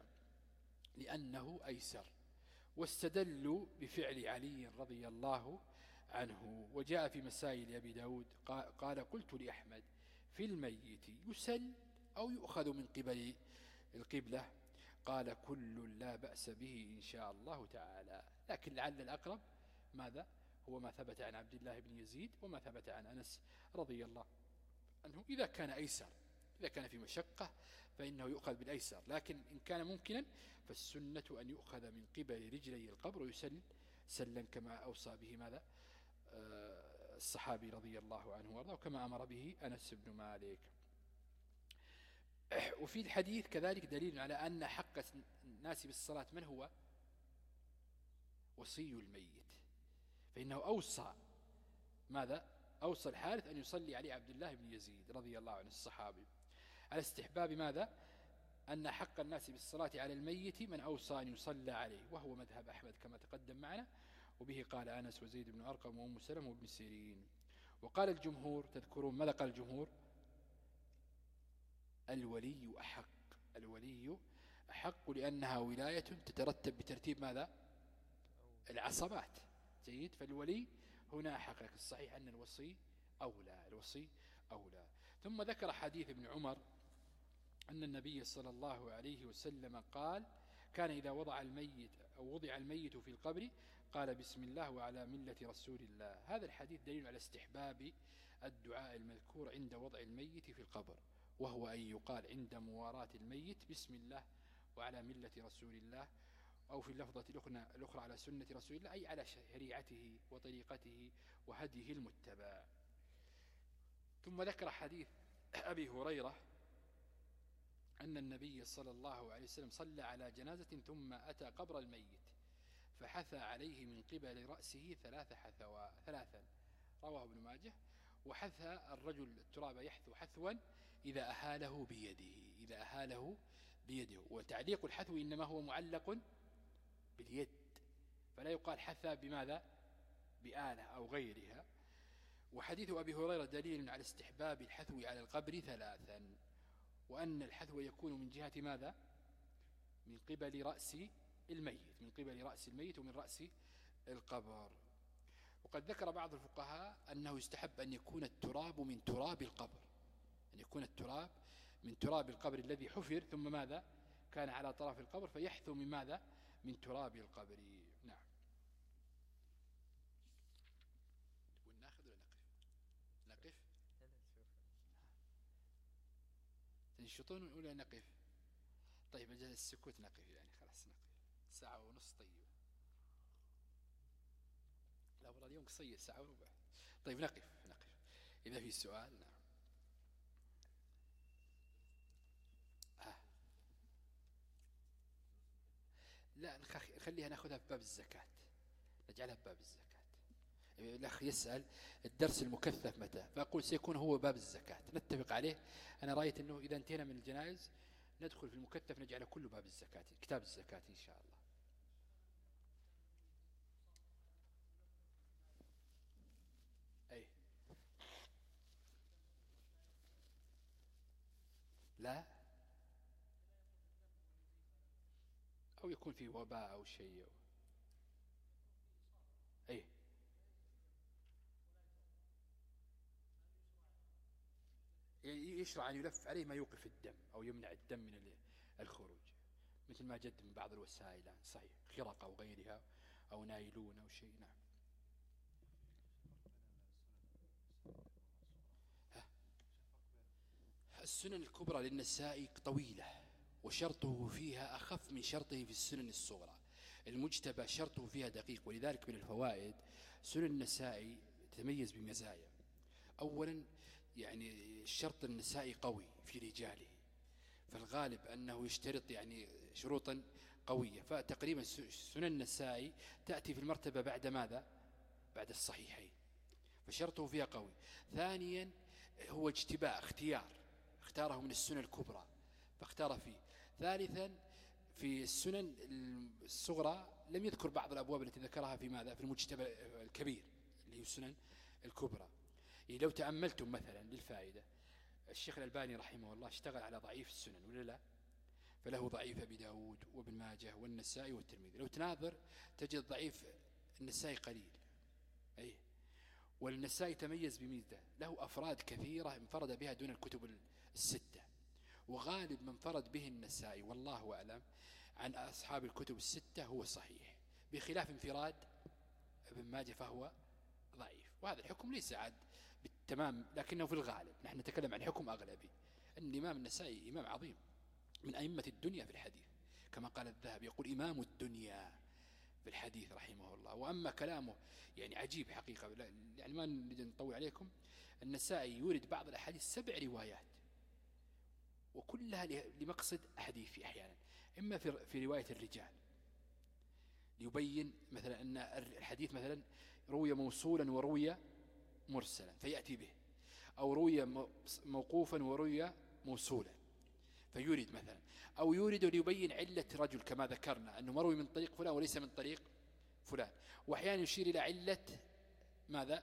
لأنه أيسر. واستدلوا بفعل علي رضي الله عنه. وجاء في مسائل أبي داود قال قلت لأحمد في الميت يسل أو يؤخذ من قبل القبلة؟ قال كل لا بأس به إن شاء الله تعالى، لكن لعل الأقرب ماذا؟ هو ما ثبت عن عبد الله بن يزيد وما ثبت عن أنس رضي الله عنه. إذا كان أيسر، إذا كان في مشقة فإنه يؤخذ بالأيسر، لكن إن كان ممكنا فالسنة أن يؤخذ من قبل رجلي القبر ويسل سلا كما أوصى به ماذا؟ الصحابي رضي الله عنه وارضاه، وكما أمر به أنس بن مالك. وفي الحديث كذلك دليل على أن حق الناس بالصلاة من هو؟ وصي الميت، فإنه أوصى ماذا؟ أوصى الحارث أن يصلي عليه عبد الله بن يزيد رضي الله عنه الصحابي، على استحباب ماذا؟ أن حق الناس بالصلاة على الميت من أوصى أن يصلى عليه، وهو مذهب أحمد كما تقدم معنا، وبه قال أنس وزيد بن أرقم وأم سلمة وابن سيرين. وقال الجمهور، تذكرون ماذا قال الجمهور؟ الولي أحق، الولي أحق لأنها ولاية تترتب بترتيب ماذا؟ العصبات جيد، فالولي هنا أحق، لكن الصحيح أن الوصي أولى، الوصي أولى. ثم ذكر حديث ابن عمر أن النبي صلى الله عليه وسلم قال كان إذا وضع الميت أو وضع الميت في القبر قال بسم الله وعلى ملة رسول الله. هذا الحديث دليل على استحباب الدعاء المذكور عند وضع الميت في القبر، وهو أن يقال عند مواراة الميت بسم الله وعلى ملة رسول الله، أو في اللفظة الأخرى على سنة رسول الله، أي على شريعته وطريقته وهديه المتبع. ثم ذكر حديث أبي هريرة أن النبي صلى الله عليه وسلم صلى على جنازة ثم أتى قبر الميت فحثى عليه من قبل رأسه ثلاث حثوا ثلاثا، رواه ابن ماجه. وحثى الرجل التراب يحثو حثوا إذا أهاله بيده، إذا أهاله بيده. وتعليق الحثو إنما هو معلق باليد، فلا يقال حثى بماذا؟ بآلة أو غيرها. وحديث أبي هريرة دليل على استحباب الحثو على القبر ثلاثا، وأن الحثو يكون من جهة ماذا؟ من قبل رأس الميت، من قبل رأس الميت ومن رأس القبر. وقد ذكر بعض الفقهاء أنه يستحب أن يكون التراب من تراب القبر، أن يكون التراب من تراب القبر الذي حفر ثم ماذا؟ كان على طرف القبر، فيحثو من ماذا؟ من تراب القبر. نعم. تقول ناخذ ولا نقف؟ نقف تنشطون ولا نقف؟ طيب أجل السكوت نقف، يعني خلاص نقف ساعة ونص. طيب لا والله اليوم قصير، ساعة وربع. طيب نقف نقف إذا في سؤال. نعم. آه. لا نخليها ناخذها بباب الزكاة، نجعلها بباب الزكاة. الأخ يسأل الدرس المكثف متى، فأقول سيكون هو باب الزكاة، نتفق عليه. أنا رأيت أنه إذا انتهينا من الجنائز ندخل في المكثف نجعله كله باب الزكاة، كتاب الزكاة إن شاء الله. أي لا، أو يكون في وباء أو شيء. أي يشرع أن يلف عليه ما يوقف الدم أو يمنع الدم من الخروج، مثل ما جد من بعض الوسائل. صحيح، خرق أو غيرها أو نايلون أو شيء. نعم. السنن الكبرى للنسائي طويلة، وشرطه فيها أخف من شرطه في السنن الصغرى. المجتبى شرطه فيها دقيق، ولذلك من الفوائد سنن النسائي تتميز بمزايا. أولا يعني الشرط النسائي قوي في رجاله، فالغالب أنه يشترط يعني شروطا قوية، فتقريبا سنن النسائي تأتي في المرتبة بعد ماذا؟ بعد الصحيحين، فشرطه فيها قوي. ثانيا هو اجتباء، اختيار، اختاره من السنن الكبرى فاختار فيه. ثالثا في السنن الصغرى لم يذكر بعض الأبواب التي ذكرها في ماذا؟ في المجتبى الكبير اللي هو السنن الكبرى. لو تأملتم مثلا للفائدة، الشيخ الألباني رحمه الله اشتغل على ضعيف السنن ولا لا؟ فله ضعيف أبي داود وابن ماجه والنسائي والترمذي. لو تناظر تجد ضعيف النسائي قليل، أي والنسائي تميز بميزة، له أفراد كثيرة انفرد بها دون الكتب الستة، وغالب من فرد به النسائي والله أعلم عن أصحاب الكتب الستة هو صحيح، بخلاف انفراد ابن ماجه فهو ضعيف. وهذا الحكم ليس عاد بالتمام، لكنه في الغالب. نحن نتكلم عن حكم أغلبي، أن الإمام النسائي إمام عظيم من أئمة الدنيا في الحديث، كما قال الذهبي يقول إمام الدنيا في الحديث رحمه الله. وأما كلامه يعني عجيب حقيقة، يعني ما نريد نطول عليكم. النسائي يورد بعض الأحاديث سبع روايات، وكلها لمقصد أحاديثي أحيانا، إما في رواية الرجال ليبين مثلا أن الحديث مثلا روي موصولا وروي مرسلا فيأتي به، أو روي موقوفا وروي موصولا فيورد مثلا، أو يورد ليبين علة رجل كما ذكرنا أنه مروي من طريق فلان وليس من طريق فلان. وأحيانا يشير إلى علة ماذا؟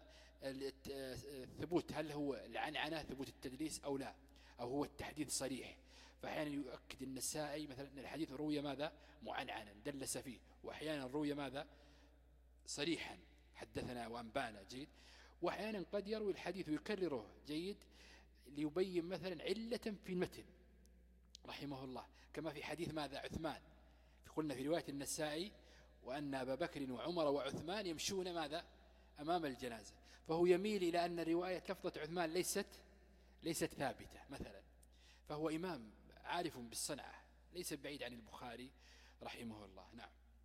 الثبوت، هل هو العنعنة ثبوت التدليس أو لا، أو هو التحديث صريح. فأحيانا يؤكد النسائي مثلا أن الحديث روي ماذا؟ معنعنا دلس فيه، وأحيانا روي ماذا؟ صريحا حدثنا وأنبانا جيد. وأحيانا قد يروي الحديث ويكرره جيد ليبين مثلا علة في المتن رحمه الله، كما في حديث ماذا؟ عثمان. قلنا في رواية النسائي وأن أبا بكر وعمر وعثمان يمشون ماذا؟ أمام الجنازة، فهو يميل إلى أن رواية لفظة عثمان ليست ليست ثابتة مثلا، فهو إمام عارف بالصنعة ليس بعيد عن البخاري رحمه الله. نعم.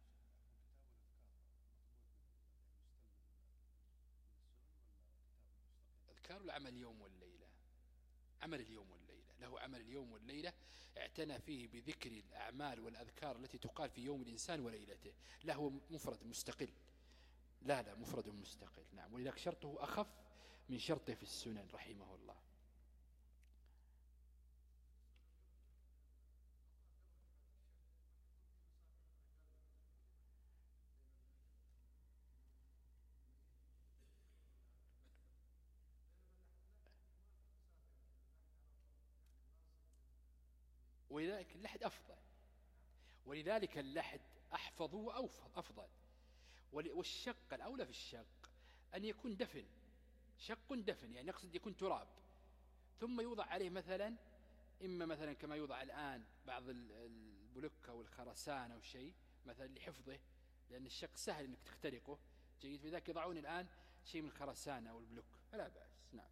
أذكار العمل اليوم والليلة، عمل اليوم والليلة، له عمل اليوم والليلة اعتنى فيه بذكر الأعمال والأذكار التي تقال في يوم الإنسان وليلته، له مفرد مستقل، لا لا مفرد مستقل. نعم. ولذلك شرطه أخف من شرطه في السنن رحمه الله. ولذلك اللحد أفضل، ولذلك اللحد أحفظ وأفضل. والشق الأولى في الشق أن يكون دفن، شق دفن، يعني يقصد يكون تراب ثم يوضع عليه مثلا، إما مثلا كما يوضع الآن بعض البلوك أو الخرسان أو شيء مثلا لحفظه، لأن الشق سهل أنك تخترقه، جيد، لذلك يضعون الآن شيء من الخرسان أو البلوك فلا بأس. نعم.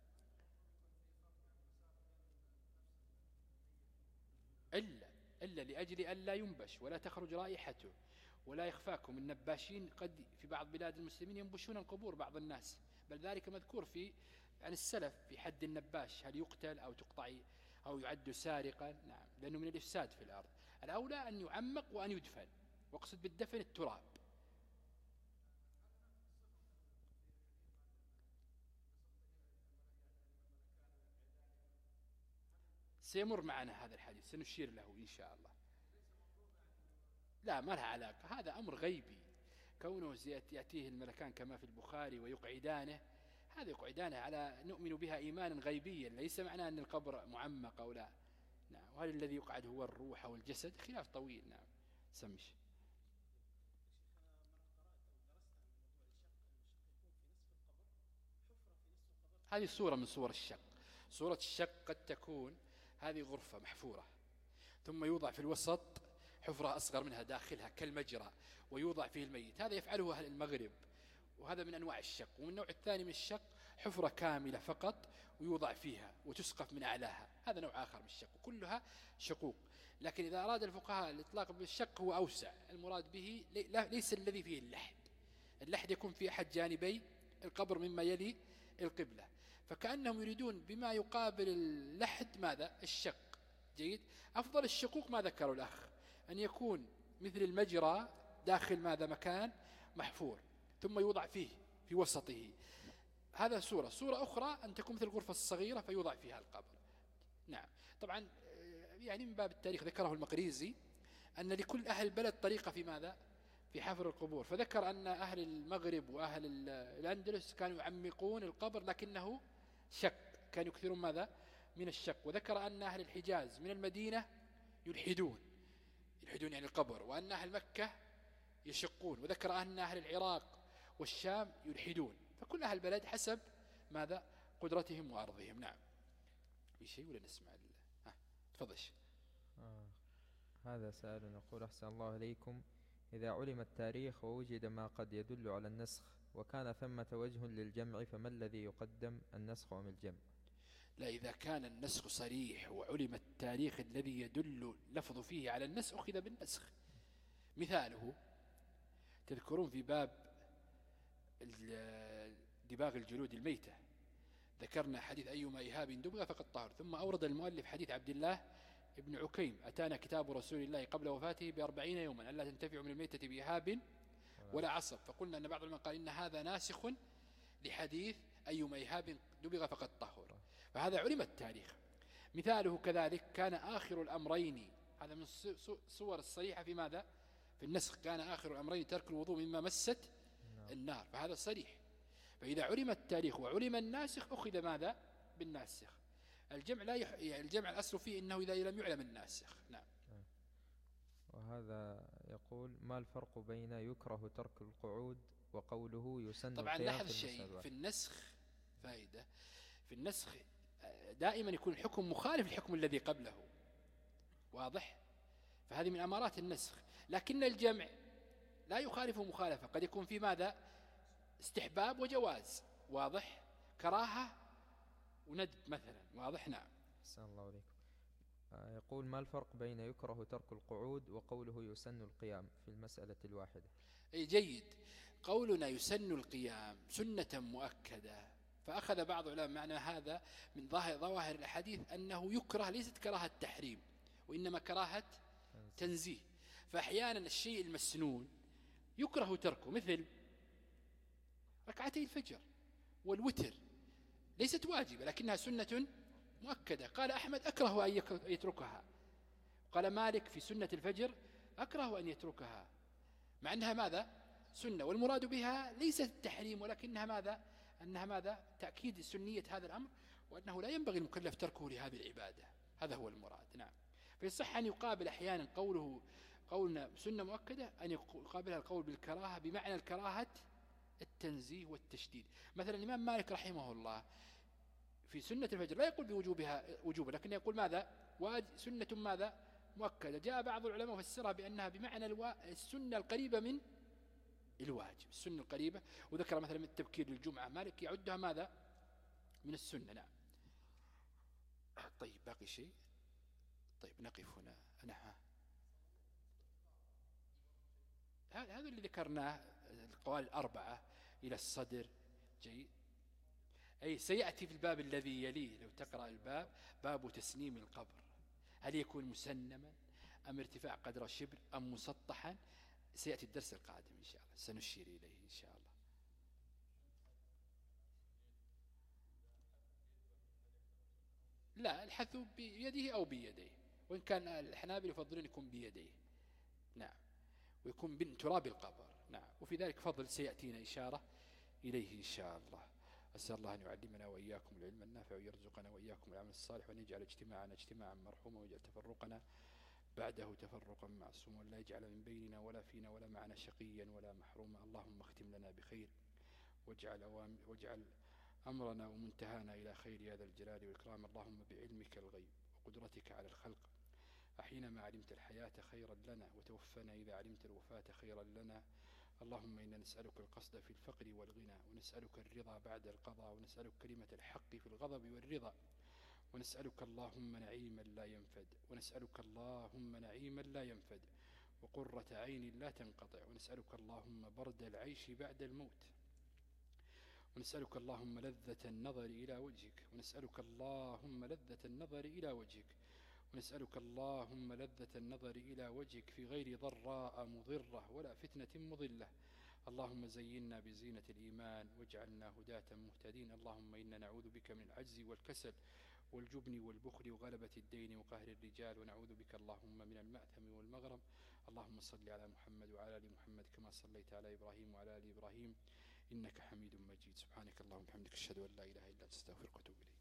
إلا إلا لأجل أن لا ينبش ولا تخرج رائحته، ولا يخفاكم النباشين قد في بعض بلاد المسلمين ينبشون القبور بعض الناس، بل ذلك مذكور في عن السلف في حد النباش، هل يقتل أو تقطع أو يعد سارقا. نعم، لأنه من الإفساد في الأرض. الأولى أن يعمق وأن يدفن، واقصد بالدفن التراب. سيمر معنا هذا الحديث سنشير له إن شاء الله. لا، ما لها علاقة، هذا أمر غيبي، كونه يأتيه الملكان كما في البخاري ويقعدانه، هذا يقعدانه على نؤمن بها إيمانا غيبيا، ليس معناه أن القبر معمق أو لا. نعم. وهل الذي يقعد هو الروح أو الجسد؟ خلاف طويل. نعم. سمش. هذه صورة من صور الشق. صورة الشق قد تكون هذه غرفة محفورة ثم يوضع في الوسط حفرة أصغر منها داخلها كالمجرى ويوضع فيه الميت، هذا يفعله أهل المغرب، وهذا من أنواع الشق. ومن النوع الثاني من الشق حفرة كاملة فقط ويوضع فيها وتسقف من أعلاها، هذا نوع آخر من الشق، وكلها شقوق. لكن إذا أراد الفقهاء الإطلاق بالشق هو أوسع، المراد به ليس الذي فيه اللحد، اللحد يكون في أحد جانبي القبر مما يلي القبلة، فكأنهم يريدون بما يقابل اللحد ماذا؟ الشق. جيد. أفضل الشقوق ما ذكره الأخ أن يكون مثل المجرى داخل ماذا؟ مكان محفور ثم يوضع فيه في وسطه، هذا صورة. صورة أخرى أن تكون مثل الغرفة الصغيرة فيوضع فيها القبر. نعم. طبعا يعني من باب التاريخ ذكره المقريزي أن لكل أهل البلد طريقة في ماذا؟ في حفر القبور، فذكر أن أهل المغرب وأهل الأندلس كانوا يعمقون القبر لكنه شق، كانوا يكثرون ماذا؟ من الشق. وذكر أن أهل الحجاز من المدينة يلحدون، يلحدون يعني القبر، وأن أهل مكة يشقون، وذكر أن أهل العراق والشام يلحدون، فكل أهل البلد حسب ماذا؟ قدرتهم وأرضهم. نعم. في شيء ولا نسمع؟ ها تفضل. آه. هذا سؤال يقول: أحسن الله إليكم، إذا علم التاريخ ووجد ما قد يدل على النسخ وكان ثمة وجه للجمع، فما الذي يقدم، النسخ أم الجمع؟ لا، إذا كان النسخ صريح وعلم التاريخ الذي يدل لفظ فيه على النسخ أخذ بالنسخ. مثاله تذكرون في باب دباغ الجلود الميتة ذكرنا حديث أيما إهاب دبغ فقد طهر، ثم أورد المؤلف حديث عبد الله ابن عكيم: أتانا كتاب رسول الله قبل وفاته بأربعين يوما ألا تنتفع من الميتة بإهاب ولا عصب، فقلنا أن بعض العلماء قال إن هذا ناسخ لحديث أيما إهاب دبغ فقد طهر، فهذا علم التاريخ. مثاله كذلك كان آخر الأمرين، هذا من الصور الصريحة في ماذا؟ في النسخ، كان آخر الأمرين ترك الوضوء مما مست النار، فهذا صريح. فإذا علم التاريخ وعلم الناسخ أخذ ماذا؟ بالناسخ. الجمع لا يح... يعني الجمع الأصل فيه إنه إذا لم يعلم الناسخ. نعم. وهذا يقول: ما الفرق بين يكره ترك القعود وقوله يسن؟ طبعا لاحظ شيء في النسخ فائدة، في النسخ دائما يكون الحكم مخالف الحكم الذي قبله، واضح؟ فهذه من أمارات النسخ. لكن الجمع لا يخالف مخالفة، قد يكون في ماذا؟ استحباب وجواز، واضح؟ كراهة وندب مثلا، واضح؟ نعم. أحسن الله عليكم. يقول: ما الفرق بين يكره ترك القعود وقوله يسن القيام في المسألة الواحدة؟ أي جيد. قولنا يسن القيام سنة مؤكدة، فأخذ بعض العلماء معنى هذا من ظاهر ظواهر الحديث أنه يكره، ليست كراهة تحريم وإنما كراهة تنزيه. فأحيانا الشيء المسنون يكره تركه، مثل ركعتي الفجر والوتر، ليست واجبة لكنها سنة مؤكدة. قال أحمد: أكره أن يتركها. قال مالك في سنة الفجر: أكره أن يتركها، مع أنها ماذا؟ سنة، والمراد بها ليست التحريم ولكنها ماذا؟ أنها ماذا؟ تأكيد سنية هذا الأمر، وأنه لا ينبغي المكلف تركه لهذه العبادة، هذا هو المراد. نعم. فيصح أن يقابل أحيانا قوله قولنا سنة مؤكدة أن يقابلها القول بالكراهة بمعنى الكراهة التنزيه والتشديد. مثلا الإمام مالك رحمه الله في سنة الفجر لا يقول بوجوبها وجوبا، لكن يقول ماذا؟ سنة ماذا؟ مؤكدة. جاء بعض العلماء فسرها بأنها بمعنى السنة القريبة من الواجب، السنة القريبة، وذكر مثلا من التبكير للجمعة مالك يعدها ماذا؟ من السنة. نعم. طيب باقي شيء؟ طيب نقف هنا. أنا هذا اللي ذكرناه القوال الأربعة إلى الصدر. جيد. أي سيأتي في الباب الذي يليه لو تقرأ الباب باب تسنيم القبر، هل يكون مسنما أم ارتفاع قدر شبر أم مسطحا؟ سيأتي الدرس القادم إن شاء الله سنشير إليه إن شاء الله. لا، الحث بيده أو بيديه، وإن كان الحنابلة يفضلون يكون بيديه. نعم. ويكون من تراب القبر. نعم. وفي ذلك فضل سيأتينا إشارة إليه إن شاء الله. أسأل الله أن يعلمنا وإياكم العلم النافع ويرزقنا وإياكم العمل الصالح، وأن يجعل اجتماعنا اجتماعا مرحوما، ويجعل تفرقنا بعده تفرقا معصوما، ولا يجعل من بيننا ولا فينا ولا معنا شقيا ولا محروما. اللهم اختم لنا بخير، واجعل, أوام واجعل أمرنا ومنتهانا إلى خير يا ذا الجلال والإكرام. اللهم بعلمك الغيب وقدرتك على الخلق أحينا ما علمت الحياة خيرا لنا، وتوفنا إذا علمت الوفاة خيرا لنا. اللهم إنا نسألك القصد في الفقر والغنى، ونسألك الرضا بعد القضاء، ونسألك كلمة الحق في الغضب والرضا، ونسألك اللهم نعيما لا ينفد، ونسألك اللهم نعيما لا ينفد وقرة عين لا تنقطع، ونسألك اللهم برد العيش بعد الموت، ونسألك اللهم لذة النظر إلى وجهك، ونسألك اللهم لذة النظر إلى وجهك، ونسألك اللهم لذة النظر إلى وجهك في غير ضراء مضرة ولا فتنة مضلة. اللهم زينا بزينة الإيمان واجعلنا هداة مهتدين. اللهم إنا نعوذ بك من العجز والكسل والجبن والبخل وغلبة الدين وقهر الرجال، ونعوذ بك اللهم من المأثم والمغرم. اللهم صل على محمد وعلى آل محمد كما صليت على إبراهيم وعلى آل إبراهيم إنك حميد مجيد. سبحانك اللهم وبحمدك أشهد أن لا إله إلا أنت أستغفرك وأتوب إليك.